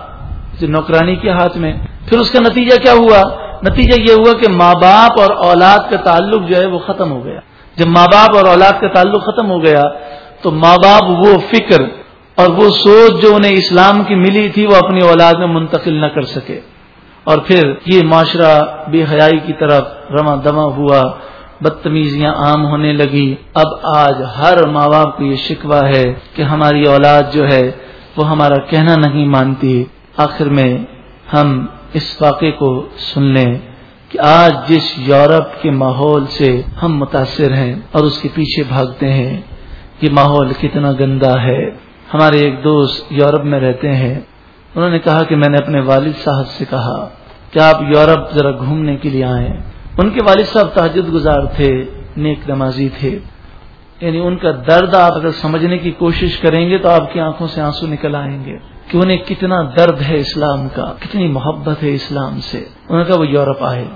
Speaker 1: نوکرانی کے ہاتھ میں. پھر اس کا نتیجہ کیا ہوا؟ نتیجہ یہ ہوا کہ ماں باپ اور اولاد کا تعلق جو ہے وہ ختم ہو گیا. جب ماں باپ اور اولاد کا تعلق ختم ہو گیا تو ماں باپ وہ فکر اور وہ سوچ جو انہیں اسلام کی ملی تھی وہ اپنی اولاد میں منتقل نہ کر سکے، اور پھر یہ معاشرہ بے حیائی کی طرف رواں دواں ہوا، بدتمیزیاں عام ہونے لگی. اب آج ہر ماں باپ کو یہ شکوہ ہے کہ ہماری اولاد جو ہے وہ ہمارا کہنا نہیں مانتی. آخر میں ہم اس واقعے کو سن لیں کہ آج جس یورپ کے ماحول سے ہم متاثر ہیں اور اس کے پیچھے بھاگتے ہیں، یہ ماحول کتنا گندا ہے. ہمارے ایک دوست یورپ میں رہتے ہیں، انہوں نے کہا کہ میں نے اپنے والد صاحب سے کہا کہ آپ یورپ ذرا گھومنے کے لیے آئیں. ان کے والد صاحب تہجد گزار تھے، نیک نمازی تھے. یعنی ان کا درد آپ اگر سمجھنے کی کوشش کریں گے تو آپ کی آنکھوں سے آنسو نکل آئیں گے کہ انہیں کتنا درد ہے اسلام کا، کتنی محبت ہے اسلام سے. انہوں نے کہا وہ یورپ آئے.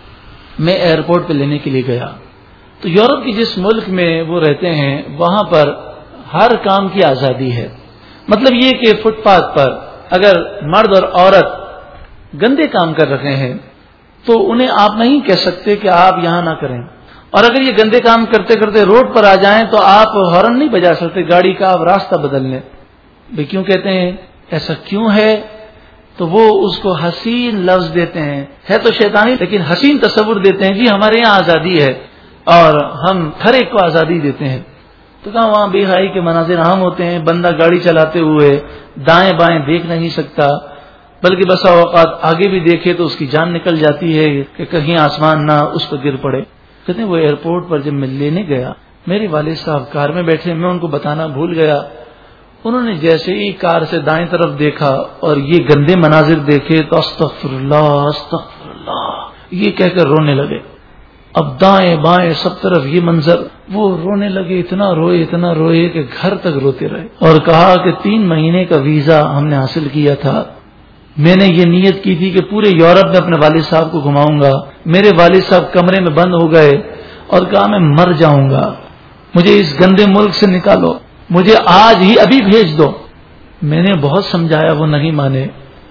Speaker 1: میں ایئرپورٹ پہ لینے کے لیے گیا تو یورپ کی جس ملک میں وہ رہتے ہیں وہاں پر ہر کام کی آزادی ہے. مطلب یہ کہ فٹ پاتھ پر اگر مرد اور عورت گندے کام کر رہے ہیں تو انہیں آپ نہیں کہہ سکتے کہ آپ یہاں نہ کریں، اور اگر یہ گندے کام کرتے کرتے روڈ پر آ جائیں تو آپ ہارن نہیں بجا سکتے گاڑی کا، آپ راستہ بدل لیں. بھئی کیوں کہتے ہیں ایسا کیوں ہے؟ تو وہ اس کو حسین لفظ دیتے ہیں، ہے تو شیطانی لیکن حسین تصور دیتے ہیں، جی ہمارے یہاں آزادی ہے اور ہم ہر ایک کو آزادی دیتے ہیں. تو کہاں وہاں بے حیائی کے مناظر عام ہوتے ہیں. بندہ گاڑی چلاتے ہوئے دائیں بائیں دیکھ نہیں سکتا، بلکہ بسا اوقات آگے بھی دیکھے تو اس کی جان نکل جاتی ہے کہ کہیں آسمان نہ اس پر گر پڑے. کہتے ہیں وہ ایئرپورٹ پر جب میں لینے گیا، میرے والد صاحب کار میں بیٹھے، میں ان کو بتانا بھول گیا. انہوں نے جیسے ہی کار سے دائیں طرف دیکھا اور یہ گندے مناظر دیکھے تو استغفر اللہ یہ کہہ کر رونے لگے. اب دائیں بائیں سب طرف یہ منظر، وہ رونے لگے، اتنا روئے کہ گھر تک روتے رہے، اور کہا کہ 3 مہینے کا ویزا ہم نے حاصل کیا تھا. میں نے یہ نیت کی تھی کہ پورے یورپ میں اپنے والد صاحب کو گھماؤں گا. میرے والد صاحب کمرے میں بند ہو گئے اور کہا میں مر جاؤں گا، مجھے اس گندے ملک سے نکالو، مجھے آج ہی ابھی بھیج دو. میں نے بہت سمجھایا، وہ نہیں مانے.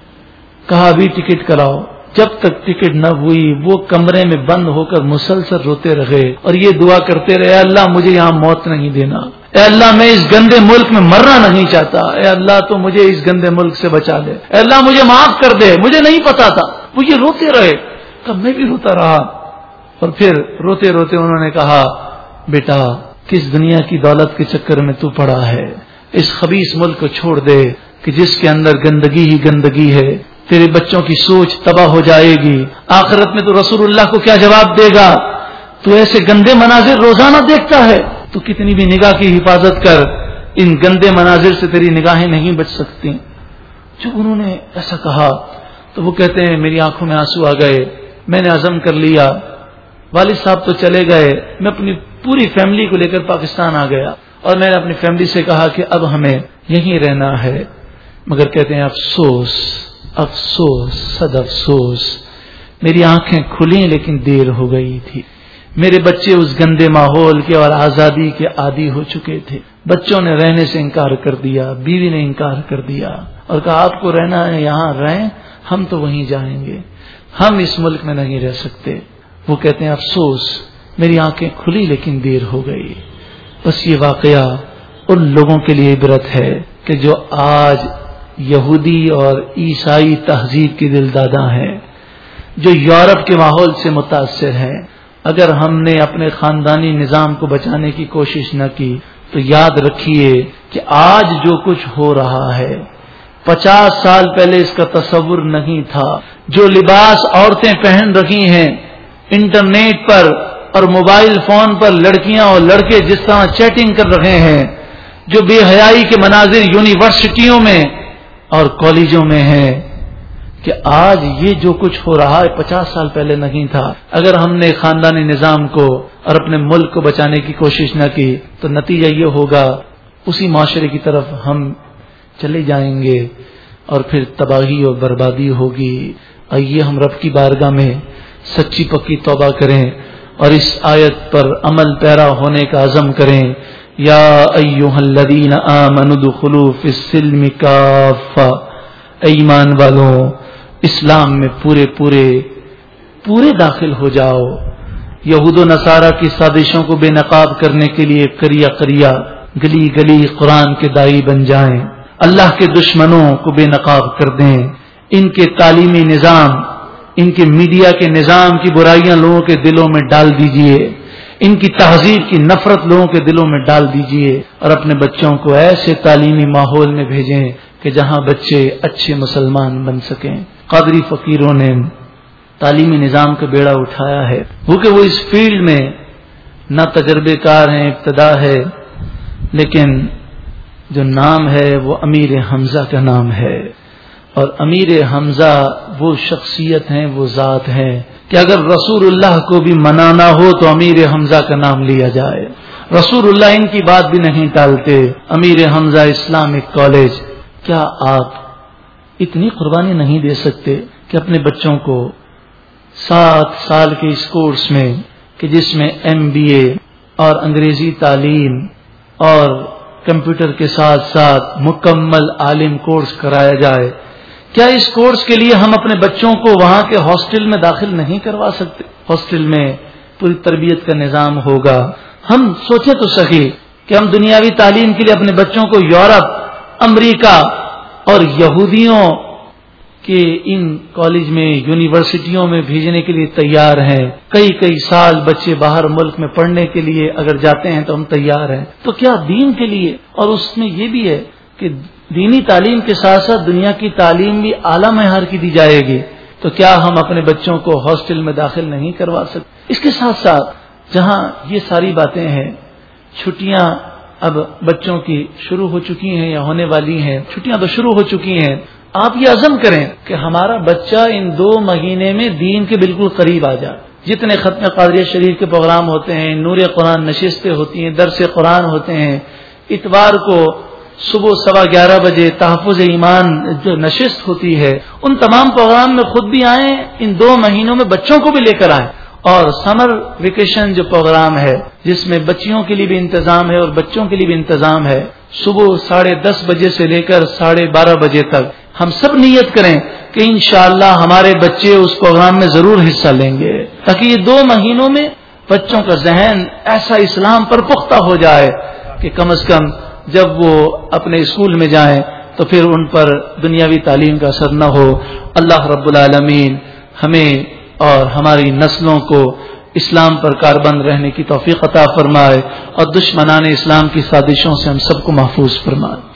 Speaker 1: کہا ابھی ٹکٹ کراؤ. جب تک ٹکٹ نہ ہوئی وہ کمرے میں بند ہو کر مسلسل روتے رہے اور یہ دعا کرتے رہے، اے اللہ مجھے یہاں موت نہیں دینا، اے اللہ میں اس گندے ملک میں مرنا نہیں چاہتا، اے اللہ تو مجھے اس گندے ملک سے بچا لے، اے اللہ مجھے معاف کر دے، مجھے نہیں پتا تھا. وہ یہ روتے رہے. تب میں بھی روتا رہا، اور پھر روتے روتے انہوں نے کہا بیٹا کس دنیا کی دولت کے چکر میں تو پڑا ہے، اس خبیث ملک کو چھوڑ دے کہ جس کے اندر گندگی ہی گندگی ہے. تیرے بچوں کی سوچ تباہ ہو جائے گی، آخرت میں تو رسول اللہ کو کیا جواب دے گا؟ تو ایسے گندے مناظر روزانہ دیکھتا ہے، تو کتنی بھی نگاہ کی حفاظت کر، ان گندے مناظر سے تیری نگاہیں نہیں بچ سکتی. جب انہوں نے ایسا کہا تو وہ کہتے ہیں میری آنکھوں میں آنسو آ گئے. میں نے عزم کر لیا، والد صاحب تو چلے گئے، میں اپنی پوری فیملی کو لے کر پاکستان آ گیا، اور میں نے اپنی فیملی سے کہا کہ اب ہمیں یہیں رہنا ہے. مگر کہتے ہیں افسوس افسوس صد افسوس، میری آنکھیں کھلیں لیکن دیر ہو گئی تھی. میرے بچے اس گندے ماحول کے اور آزادی کے عادی ہو چکے تھے. بچوں نے رہنے سے انکار کر دیا، بیوی نے انکار کر دیا اور کہا آپ کو رہنا ہے یہاں رہیں، ہم تو وہیں جائیں گے، ہم اس ملک میں نہیں رہ سکتے. وہ کہتے ہیں افسوس میری آنکھیں کھلی لیکن دیر ہو گئی. بس یہ واقعہ ان لوگوں کے لیے عبرت ہے کہ جو آج یہودی اور عیسائی تہذیب کے دل دادا ہیں، جو یورپ کے ماحول سے متاثر ہیں. اگر ہم نے اپنے خاندانی نظام کو بچانے کی کوشش نہ کی تو یاد رکھیے کہ آج جو کچھ ہو رہا ہے 50 سال پہلے اس کا تصور نہیں تھا. جو لباس عورتیں پہن رہی ہیں انٹرنیٹ پر اور موبائل فون پر، لڑکیاں اور لڑکے جس طرح چیٹنگ کر رہے ہیں، جو بے حیائی کے مناظر یونیورسٹیوں میں اور کالجوں میں ہیں، کہ آج یہ جو کچھ ہو رہا ہے 50 سال پہلے نہیں تھا. اگر ہم نے خاندانی نظام کو اور اپنے ملک کو بچانے کی کوشش نہ کی تو نتیجہ یہ ہوگا اسی معاشرے کی طرف ہم چلے جائیں گے اور پھر تباہی اور بربادی ہوگی. آئیے ہم رب کی بارگاہ میں سچی پکی توبہ کریں اور اس آیت پر عمل پیرا ہونے کا عزم کریں. یا ایھا الذین آمنوا ادخلوا فی السلم کافہ، ایمان والوں اسلام میں پورے داخل ہو جاؤ. یہود و نصارہ کی سازشوں کو بے نقاب کرنے کے لیے قریہ گلی گلی قرآن کے دائی بن جائیں. اللہ کے دشمنوں کو بے نقاب کر دیں. ان کے تعلیمی نظام، ان کے میڈیا کے نظام کی برائیاں لوگوں کے دلوں میں ڈال دیجئے. ان کی تہذیب کی نفرت لوگوں کے دلوں میں ڈال دیجئے اور اپنے بچوں کو ایسے تعلیمی ماحول میں بھیجیں کہ جہاں بچے اچھے مسلمان بن سکیں. قادری فقیروں نے تعلیمی نظام کا بیڑا اٹھایا ہے، وہ اس فیلڈ میں نہ تجربے کار ہیں، ابتدا ہے، لیکن جو نام ہے وہ امیر حمزہ کا نام ہے. اور امیر حمزہ وہ شخصیت ہیں، وہ ذات ہیں کہ اگر رسول اللہ کو بھی منانا ہو تو امیر حمزہ کا نام لیا جائے. رسول اللہ ان کی بات بھی نہیں ٹالتے. امیر حمزہ اسلامک کالج، کیا آپ اتنی قربانی نہیں دے سکتے کہ اپنے بچوں کو 7 سال کے اس کورس میں کہ جس میں MBA اور انگریزی تعلیم اور کمپیوٹر کے ساتھ ساتھ مکمل عالم کورس کرایا جائے، کیا اس کورس کے لیے ہم اپنے بچوں کو وہاں کے ہاسٹل میں داخل نہیں کروا سکتے؟ ہاسٹل میں پوری تربیت کا نظام ہوگا. ہم سوچیں تو صحیح کہ ہم دنیاوی تعلیم کے لیے اپنے بچوں کو یورپ، امریکہ اور یہودیوں کے ان کالج میں، یونیورسٹیوں میں بھیجنے کے لیے تیار ہیں. کئی سال بچے باہر ملک میں پڑھنے کے لیے اگر جاتے ہیں تو ہم تیار ہیں. تو کیا دین کے لیے، اور اس میں یہ بھی ہے کہ دینی تعلیم کے ساتھ ساتھ دنیا کی تعلیم بھی اعلیٰ معیار کی دی جائے گی، تو کیا ہم اپنے بچوں کو ہاسٹل میں داخل نہیں کروا سکتے؟ اس کے ساتھ ساتھ جہاں یہ ساری باتیں ہیں، چھٹیاں اب بچوں کی شروع ہو چکی ہیں یا ہونے والی ہیں، چھٹیاں تو شروع ہو چکی ہیں. آپ یہ عزم کریں کہ ہمارا بچہ ان 2 مہینے میں دین کے بالکل قریب آ جائے. جتنے ختم قادریہ شریف کے پروگرام ہوتے ہیں، نور قرآن نشستیں ہوتی ہیں، درس قرآن ہوتے ہیں، اتوار کو صبح 11:15 بجے تحفظ ایمان جو نشست ہوتی ہے، ان تمام پروگرام میں خود بھی آئیں. ان 2 مہینوں میں بچوں کو بھی لے کر آئیں. اور سمر ویکیشن جو پروگرام ہے جس میں بچیوں کے لیے بھی انتظام ہے اور بچوں کے لیے بھی انتظام ہے، صبح 10:30 بجے سے لے کر 12:30 بجے تک ہم سب نیت کریں کہ انشاءاللہ ہمارے بچے اس پروگرام میں ضرور حصہ لیں گے، تاکہ یہ 2 مہینوں میں بچوں کا ذہن ایسا اسلام پر پختہ ہو جائے کہ کم از کم جب وہ اپنے اسکول میں جائیں تو پھر ان پر دنیاوی تعلیم کا اثر نہ ہو. اللہ رب العالمین ہمیں اور ہماری نسلوں کو اسلام پر کاربند رہنے کی توفیق عطا فرمائے اور دشمنان اسلام کی سازشوں سے ہم سب کو محفوظ فرمائے.